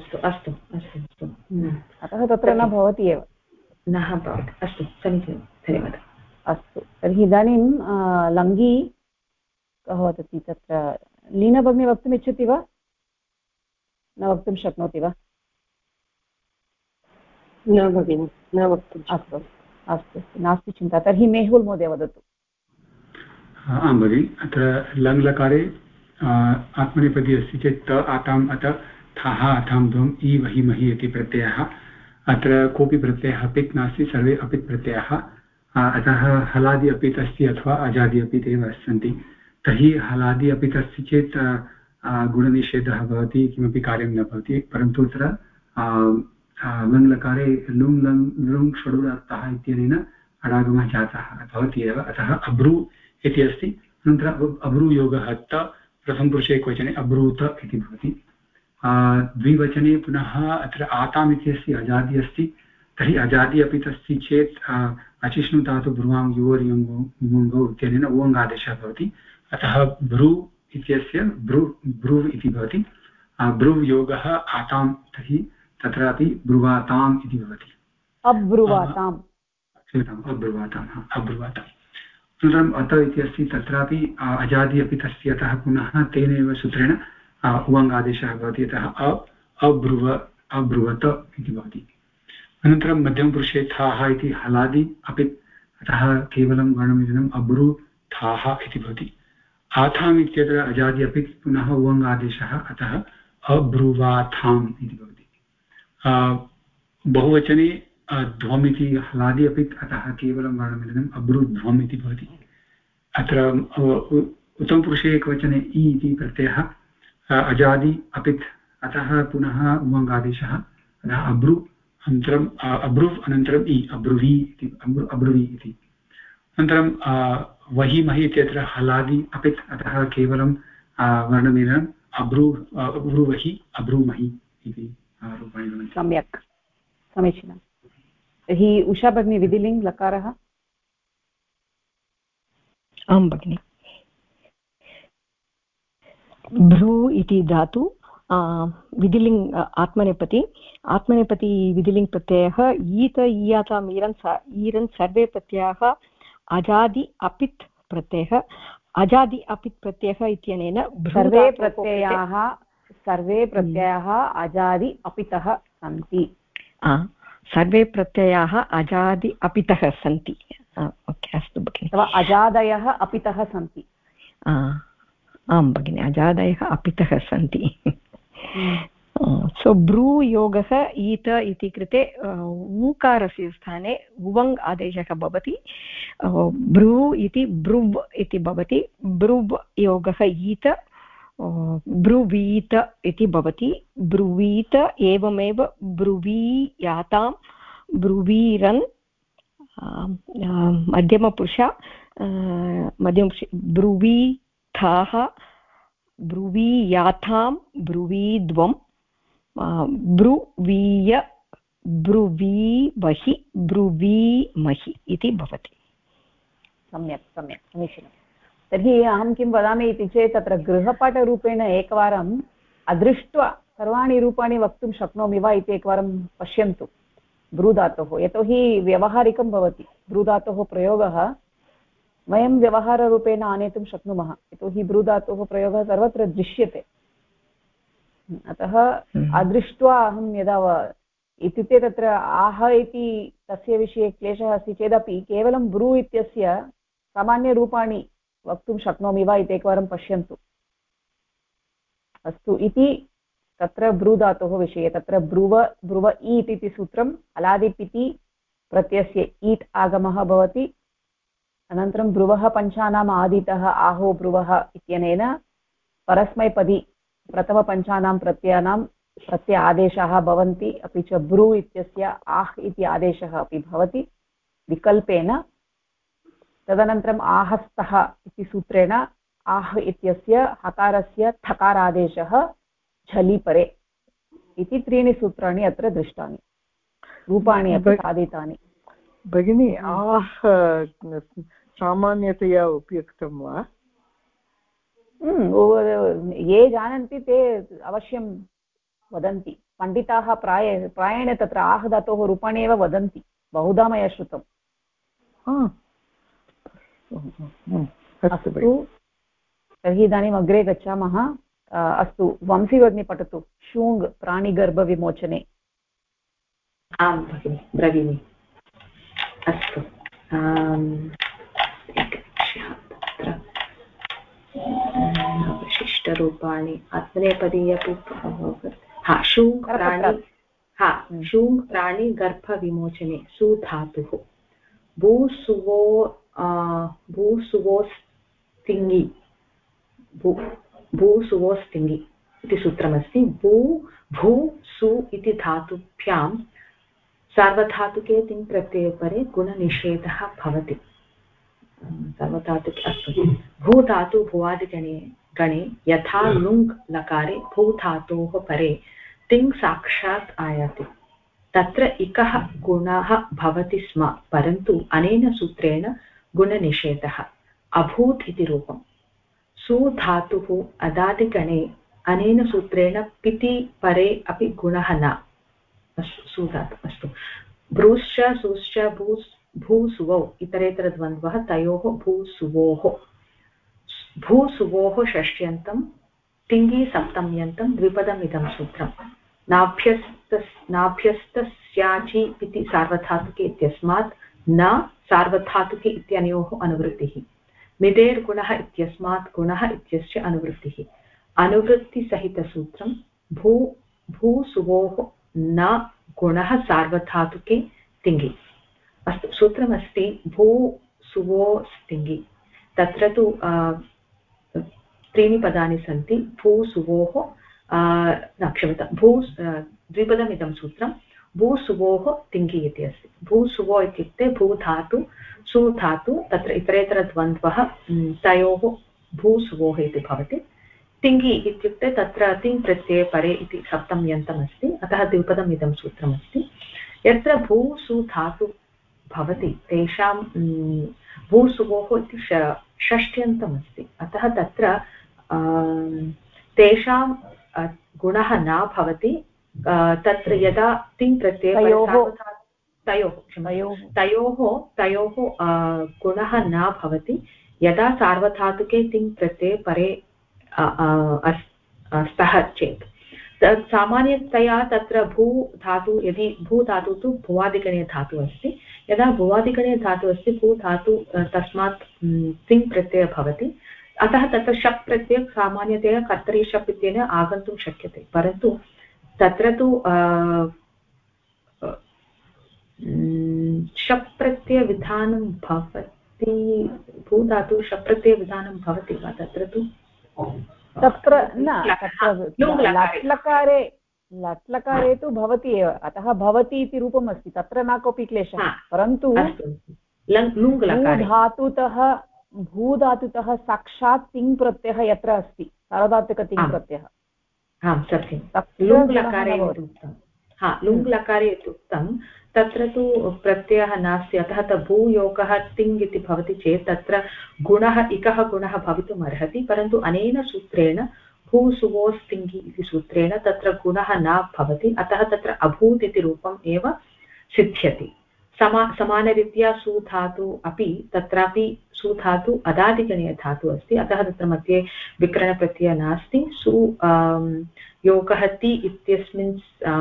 Speaker 1: अतः तत्र न भवति एव।
Speaker 10: न भवति। अस्तु, समीचीनं, धन्यवादः।
Speaker 1: अस्तु, तर्हि इदानीं लङ्घि कः वदति? तत्र लीना भगिनी वक्तुम् इच्छति वा? न वक्तुं शक्नोति वा?
Speaker 8: न भगिनि, न वक्तुम्।
Speaker 1: अस्तु, नास्ति चिन्ता। तर्हि मेहुल् महोदय वदतु।
Speaker 4: आं भगिनि, अत्र लङ् लकारे आत्मनेपदी अस्ति चेत् त आताम् अत थाः अथां द्वम् इ वहि महि इति प्रत्ययः। अत्र कोऽपि प्रत्ययः अपित् नास्ति, सर्वे अपित् प्रत्ययाः। अतः हलादि अपित् अस्ति अथवा अजादि अपित् एव सन्ति। तर्हि हलादि अपित् अस्ति चेत् गुणनिषेधः भवति, किमपि कार्यं न भवति। परन्तु अत्र लङ्लकारे लुङ् लङ् लुङ् षडुरर्थः इत्यनेन अडागमः जातः भवति एव, अतः अब्रू इति अस्ति। अनन्तरम् अब्रूयोगः त प्रथमपुरुषे एकवचने अब्रूत इति भवति। द्विवचने पुनः अत्र आताम् इत्यस्य अजादि अस्ति। तर्हि अजादि अपि अस्ति चेत् अचिष्णु धातु ब्रुवां युवोर्युङ्गौ इत्यनेन उवङ्गादेशः भवति। अतः ब्रू इत्यस्य ब्रू इति भवति। ब्रुव् योगः आतां, तर्हि तत्रापि ब्रुवाताम् इति भवति।
Speaker 1: अब्रुवाताम्
Speaker 4: अब्रुवाताम्। अनन्तरम् अत इति अस्ति, तत्रापि अजादि अपि तस्य, अतः पुनः तेनैव सूत्रेण उवङ्गादेशः भवति। अतः अब्रुवत इति भवति। अनन्तरं मध्यमपुरुषे थाः इति हलादि अपि, अतः केवलं वर्णमिदनम् अब्रुथाः इति भवति। आथाम् इत्यत्र अजादि अपि पुनः उवङ्गादेशः, अतः अब्रुवाथाम् इति भवति। बहुवचने ध्वम् इति हलादि अपि, अतः केवलं वर्णमिदनम् अब्रुध्वम् इति भवति। अत्र उत्तमपुरुषे एकवचने इ इति प्रत्ययः अजादि अपित्, अतः पुनः उवङ्गादेशः, अतः अब्रु अनन्तरम् अब्रुव् अनन्तरम् इ अब्रुवी इति। अनन्तरं वहिमहि इत्यत्र हलादि अपित्, अतः केवलं वर्णमेलनम् अब्रुवहि अब्रुमहि इति रूपाणि भवन्ति।
Speaker 1: सम्यक्, समीचीनं। तर्हि उषा भगिनी, विधिलिङ्ग् लकारः।
Speaker 6: आं भगिनि। भ्रू इति धातु विधिलिङ्ग् आत्मनेपदी विधिलिङ्ग् प्रत्ययः ईत ईयाताम् ईरन् सर्वे प्रत्ययाः अजादि अपित् प्रत्ययः। अजादि अपित् प्रत्ययः इत्यनेन
Speaker 1: सर्वे प्रत्ययाः अजादि अपितः सन्ति।
Speaker 6: सर्वे प्रत्ययाः अजादि अपितः सन्ति। ओके, अस्तु भगिनि।
Speaker 1: अथवा अजादयः अपितः सन्ति।
Speaker 6: आं भगिनि, अजादयः अपितः सन्ति। सो ब्रू योगः ईत इति कृते ऊकारस्य स्थाने उवङ् आदेशः भवति। ब्रू इति ब्रुव् इति भवति। ब्रुव् योगः ईत ब्रुवीत इति भवति। ब्रुवीत एवमेव ब्रुवीयातां ब्रुवीरन् मध्यमपुरुष ब्रुवीथाः ब्रुवीयाथां ब्रुवीद्वं ब्रुवीय ब्रुवीवहि ब्रुवीमहि इति भवति।
Speaker 1: सम्यक् सम्यक्, समीचीनं। तर्हि अहं किं वदामि इति चेत् तत्र गृहपाठरूपेण एकवारम् अदृष्ट्वा सर्वाणि रूपाणि वक्तुं शक्नोमि वा इति एकवारं पश्यन्तु ब्रूधातोः। यतोहि व्यवहारिकं भवति ब्रूधातोः प्रयोगः, वयं व्यवहाररूपेण आनेतुं शक्नुमः। यतोहि ब्रूधातोः प्रयोगः सर्वत्र दृश्यते। अतः अदृष्ट्वा अहं यदा इत्युक्ते तत्र आह इति तस्य विषये क्लेशः अस्ति चेदपि केवलं ब्रू इत्यस्य सामान्यरूपाणि वक्तुं शक्नोमि वा इति एकवारं पश्यन्तु। अस्तु, इति तत्र ब्रूधातोः विषये। तत्र ब्रुव ईट् इति सूत्रम् अलादिपिति प्रत्ययस्य ईट् आगमः भवति। अनन्तरं ब्रुवः पञ्चानाम् आदितः आहो ब्रुवः इत्यनेन परस्मैपदी प्रथमपञ्चानां प्रत्यय आदेशाः भवन्ति। अपि च ब्रू इत्यस्य आह् इति आदेशः अपि भवति विकल्पेन। तदनन्तरम् आहस्तः इति सूत्रेण आह् इत्यस्य हकारस्य थकारादेशः झलि परे इति त्रीणि सूत्राणि अत्र दृष्टानि, रूपाणि अपि साधितानि।
Speaker 7: भगिनी, आह् सामान्यतया उपयुक्तं वा?
Speaker 1: ये जानन्ति ते अवश्यं वदन्ति। पण्डिताः प्रायेण तत्र आह् धातोः रूपाणि एव वदन्ति, बहुधा मया श्रुतम्। अस्तु, तर्हि इदानीम् अग्रे गच्छामः। अस्तु, वंशी भगिनी पठतु। शूङ् प्राणिगर्भविमोचने।
Speaker 10: आं भगिनि, ब्रवीमि। अस्तु, विशिष्टरूपाणि आत्मनेपदी अपि शूङ् प्राणि, शूङ् प्राणि गर्भविमोचने सुधातुः भूसुवो भूसुवोस्तिङि भूसुवोस्तिङि इति सूत्रमस्ति। भू सु इति धातुभ्यां सार्वधातुके तिङ् प्रत्यये परे गुणनिषेधः भवति। सार्वधातुके अस्तु। भूधातु भुवादिगणे यथा लुङ् लकारे भूधातोः परे तिङ् साक्षात् आयाति तत्र इकः गुणः भवति स्म, परन्तु अनेन सूत्रेण गुणनिषेधः अभूत् इति रूपम्। सुधातुः अदादिगणे अनेन सूत्रेण पिति परे अपि गुणः न। सुधातु अस्तु। भ्रूश्च सुश्च भूसुवौ इतरेतरद्वन्द्वः तयोः भूसुवोः षष्ट्यन्तं तिङि सप्तम्यन्तं द्विपदमिदं सूत्रम्। नाभ्यस्तस्याचि इति सार्वधातुके इत्यस्मात् न सार्वधातुके इत्यनयोः अनुवृत्तिः। मिदेर्गुणः इत्यस्मात् गुणः इत्यस्य अनुवृत्तिः। अनुवृत्तिसहितसूत्रं भूसुवोः न गुणः सार्वधातुके तिङि। अस्तु, सूत्रमस्ति भूसुवोस्तिङि। तत्र तु त्रीणि पदानि सन्ति। भूसुवोः क्षम्यतां द्विपदमिदं सूत्रं भूसुवोः तिङि इति अस्ति। भूसुवो इत्युक्ते भूधातु सुधातु तत्र इतरेतरद्वन्द्वः तयोः भूसुवोः इति भवति। तिङि इत्युक्ते तत्र तिङ् प्रत्यये परे इति सप्तम्यन्तमस्ति, अतः द्विपदमिदं सूत्रमस्ति। यत्र भूसुधातु भवति तेषां भूसुवोः इति षष्ट्यन्तमस्ति, अतः तत्र तेषां गुणः न भवति। तत्र यदा तिङ् प्रत्यये तयोः गुणः न भवति यदा सार्वधातुके तिङ् प्रत्यये परे स्तः चेत्। सामान्यतया तत्र भूधातु यदि भूधातु तु भुवादिगणे धातु अस्ति, यदा भुवादिगणे धातु अस्ति भूधातु तस्मात् तिङ् प्रत्ययः भवति, अतः तत्र शप् प्रत्ययः सामान्यतया कर्तरि शप् इत्यनेन आगन्तुं शक्यते, परन्तु तत्र तु शप् प्रत्ययविधानं भवति। भूधातु शप् प्रत्ययविधानं भवति वा तत्र तु?
Speaker 1: तत्र न, लट्लकारे तु भवति एव, अतः भवति इति रूपम् अस्ति, तत्र न कोऽपि क्लेशः। परन्तु भूधातुतः साक्षात् तिङ् प्रत्ययः यत्र अस्ति सार्वधातुकतिङ् प्रत्ययः,
Speaker 10: लुङ् लकारे इत्युक्तं तत्र तु प्रत्ययः नास्ति, अतः भूयोगः तिङ् इति भवति चेत् तत्र गुणः इकः गुणः भवितुम् अर्हति, परन्तु अनेन सूत्रेण भूसुवोस्तिङि इति सूत्रेण तत्र गुणः न भवति, अतः तत्र अभूत् इति रूपम् एव सिद्ध्यति। समानरीत्या सुधातु अपि तत्रापि सुधातु अदादिगणे धातु अस्ति, अतः तत्र मध्ये विकरणप्रत्ययः नास्ति। सु योगः ति इत्यस्मिन्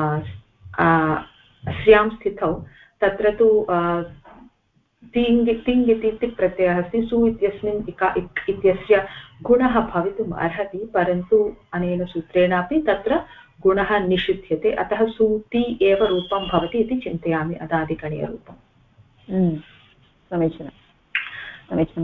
Speaker 10: अस्यां स्थितौ तत्र तु तिङ् इति तिक् प्रत्ययः अस्ति। सु इत्यस्मिन् इक् इत्यस्य गुणः भवितुम् अर्हति, परन्तु अनेन सूत्रेणापि तत्र गुणः निषिध्यते, अतः सूति एव रूपं भवति इति चिन्तयामि अदादिगणीयरूपम्।
Speaker 1: समीचीनं समीचीनं।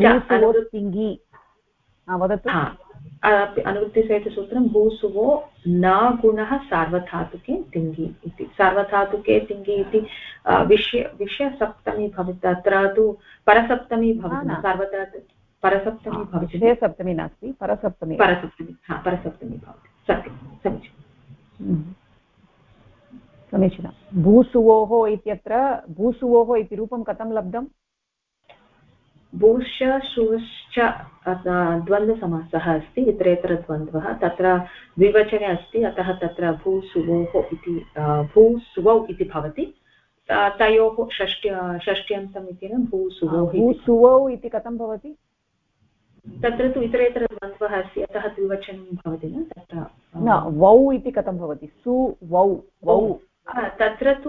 Speaker 1: वदतु।
Speaker 10: अनुवृत्तिसहितसूत्रं भूसुवो न गुणः सार्वधातुके तिङि इति। सार्वधातुके तिङि इति विषयसप्तमी भवति, तत्र तु परसप्तमी भवति, सार्वधातु परसप्तमी भवति,
Speaker 1: विषयसप्तमी नास्ति, परसप्तमी
Speaker 10: भवति। सत्यं, समीचीनं।
Speaker 1: समीचीनं। भूसुवोः इत्यत्र भूसुवोः इति रूपं कथं लब्धम्?
Speaker 10: भूश्च शुश्च द्वन्द्वसमासः अस्ति, इतरेतरद्वन्द्वः तत्र द्विवचने अस्ति, अतः तत्र भूसुवोः इति भूसुवौ इति भवति। तयोः षष्ट्यन्तम् इति
Speaker 1: भूसुवौ इति कथं भवति?
Speaker 10: तत्र तु इतरेतरद्वन्द्वः अस्ति, अतः द्विवचनं भवति न तत्र।
Speaker 1: न, वौ इति कथं भवति? सु वौ वौ
Speaker 10: तत्र तु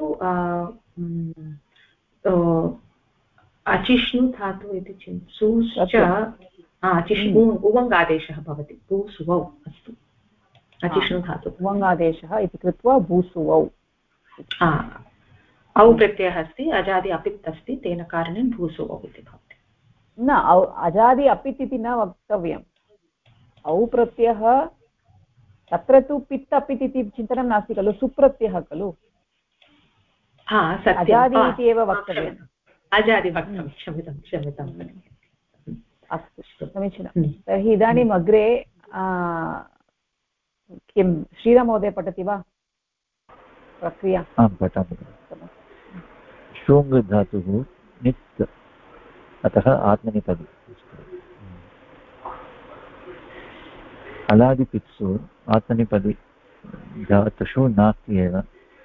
Speaker 10: अचिष्णु धातु इति चेत् सुश्च अचिष्णु उवङ्गादेशः भवति। भूसुवौ अस्तु, अचिष्णु धातु
Speaker 1: उवङ्गादेशः इति कृत्वा भूसुवौ।
Speaker 10: औ प्रत्ययः अस्ति अजादि अपित् अस्ति तेन कारणेन भूसु औ इति भवति
Speaker 1: न अजादि अपित् इति न वक्तव्यम् औ प्रत्ययः तत्र तु पित् अपित् इति चिन्तनं नास्ति खलु सुप्रत्ययः खलु अजादि इति एव वक्तव्यम्
Speaker 10: अजादि वक्तव्यं क्षम्यतां
Speaker 1: अस्तु समीचीनं तर्हि इदानीम् अग्रे किं श्रीराममहोदय पठति वा प्रक्रिया
Speaker 5: आं पठामि शोङ् धातुः नित् अतः आत्मनेपदी अलादिपित्सु आत्मनेपदी धातुषु नास्ति एव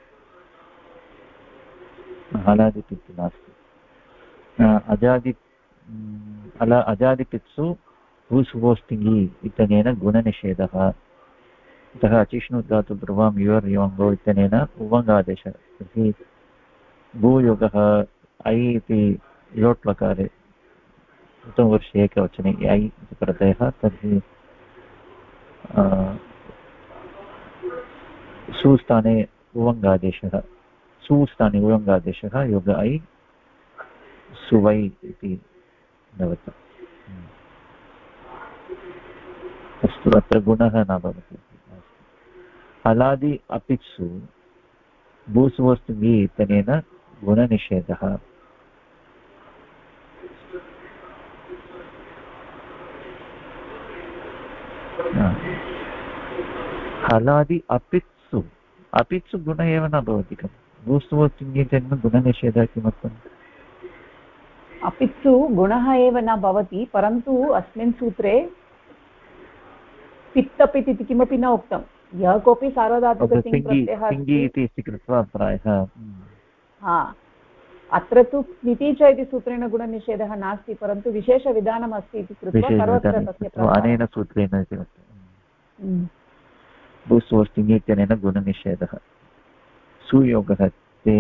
Speaker 5: अलादिपित्सु नास्ति अजादिपित्सु भूसुवोस्तिङ्गि इत्यनेन गुणनिषेधः अतः अचिष्णुधातु ब्रुवां युवर् योङ्गो इत्यनेन उवङ्गादेशः तर्हि भूयोगः ऐ इति लोट्लकारे प्रथमवर्षे एकवचने ऐ इति प्रत्ययः तर्हि सुस्थाने उवङ्गादेशः सुस्थाने उवङ्गादेशः योग ऐ सुवै इति भवति अस्तु अत्र गुणः न भवति हलादि अपित्सु भूसुवस्तुभि इत्यनेन गुणनिषेधः हलादि अपित्सु गुण एव न भवति खलु भूसुवस्तुभि इत्यनेन गुणनिषेधः किमर्थम्
Speaker 1: अपित्सु गुणः एव न भवति परन्तु अस्मिन् सूत्रे पित्तपित् इति किमपि न उक्तं यः कोऽपि सार्वधातुकतिङ्प्रत्ययः
Speaker 5: इति स्वीकृत्वा प्रायः
Speaker 1: अत्र तु स्मिति च इति सूत्रेण गुणनिषेधः नास्ति परन्तु विशेषविधानम् अस्ति इति कृत्वा सर्वत्र तस्य
Speaker 5: अनेन सूत्रेण भूसुवस्तिङ्गि इत्यनेन गुणनिषेधः सुयोगः ते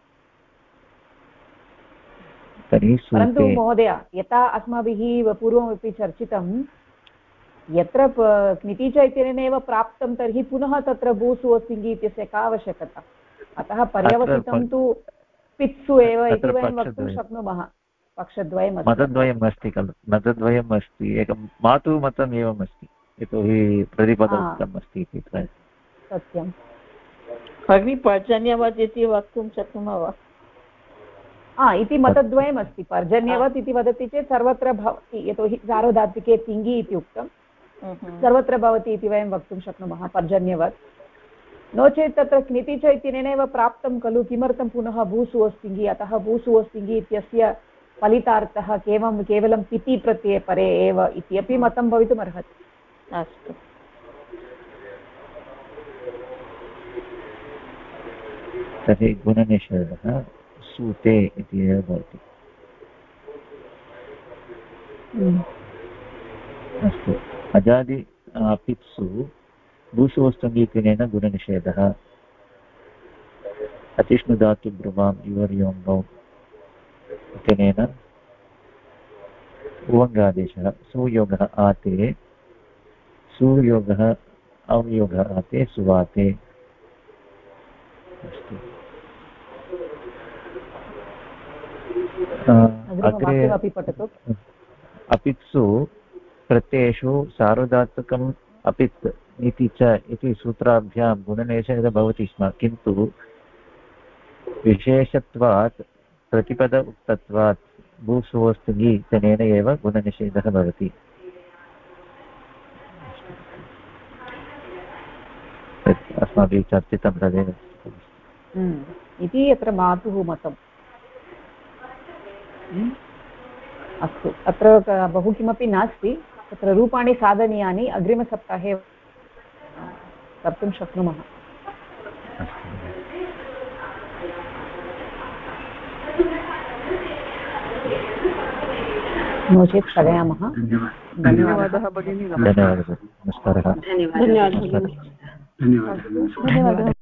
Speaker 1: परन्तु महोदय यथा अस्माभिः पूर्वमपि चर्चितं यत्र स्मिति च इत्यनेन एव प्राप्तं तर्हि पुनः तत्र भूसुवस्तिङ्गि इत्यस्य का आवश्यकता अतः पर्यवसितं तु पित्सु एव इति वयं वक्तुं शक्नुमः पक्षद्वयं
Speaker 5: मतद्वयम् अस्ति खलु मतद्वयम् अस्ति एकं मातुः मतम् एवम् अस्ति यतोहि प्रतिपदम् अस्ति इति
Speaker 1: सत्यं
Speaker 3: भगिनी पर्जन्यवत् इति वक्तुं शक्नुमः वा
Speaker 1: इति मतद्वयम् अस्ति पर्जन्यवत् इति वदति चेत् सर्वत्र भवति यतोहि सार्वधातुके तिङ्गि इति उक्तं सर्वत्र भवति इति वयं वक्तुं शक्नुमः पर्जन्यवत् नो चेत् तत्र स्मिति च इत्यनेनैव प्राप्तं खलु किमर्थं पुनः भूसुवस्तिङ्गि अतः भूसुवस्तिङ्गि इत्यस्य फलितार्थः केवलं पिति प्रत्यये परे एव इत्यपि मतं भवितुमर्हति
Speaker 3: अस्तु
Speaker 5: तर्हि गुणनिषेधः सूते इति एव भवति अस्तु अजादि अपित्सु भूसुवस्तुङ्गि इत्यनेन गुणनिषेधः अतिष्णुधातु ब्रुवां युवर् योङ्गौ इत्यनेन उवङ्गादेशः सुयोगः आते सुयोगः अवयोगः आते सुवाते अस्तु अग्रे अपित्सु प्रत्ययेषु सार्वधातुकम् अपित् इति च इति सूत्राभ्यां गुणनिषेधः भवति स्म किन्तु विशेषत्वात् प्रतिपद उक्तत्वात् भूसुवस्तुङ्गि इत्यनेन एव गुणनिषेधः भवति अस्माभिः चर्चितं तदेव
Speaker 1: इति अत्र मातुः मतम् अस्तु अत्र बहु किमपि नास्ति तत्र रूपाणि साधनीयानि अग्रिमसप्ताहे कर्तुं शक्नुमः नो चेत् स्थगयामः
Speaker 2: धन्यवादः भगिनी
Speaker 5: धन्यवादः नमस्कारः
Speaker 8: धन्यवादः
Speaker 4: धन्यवादः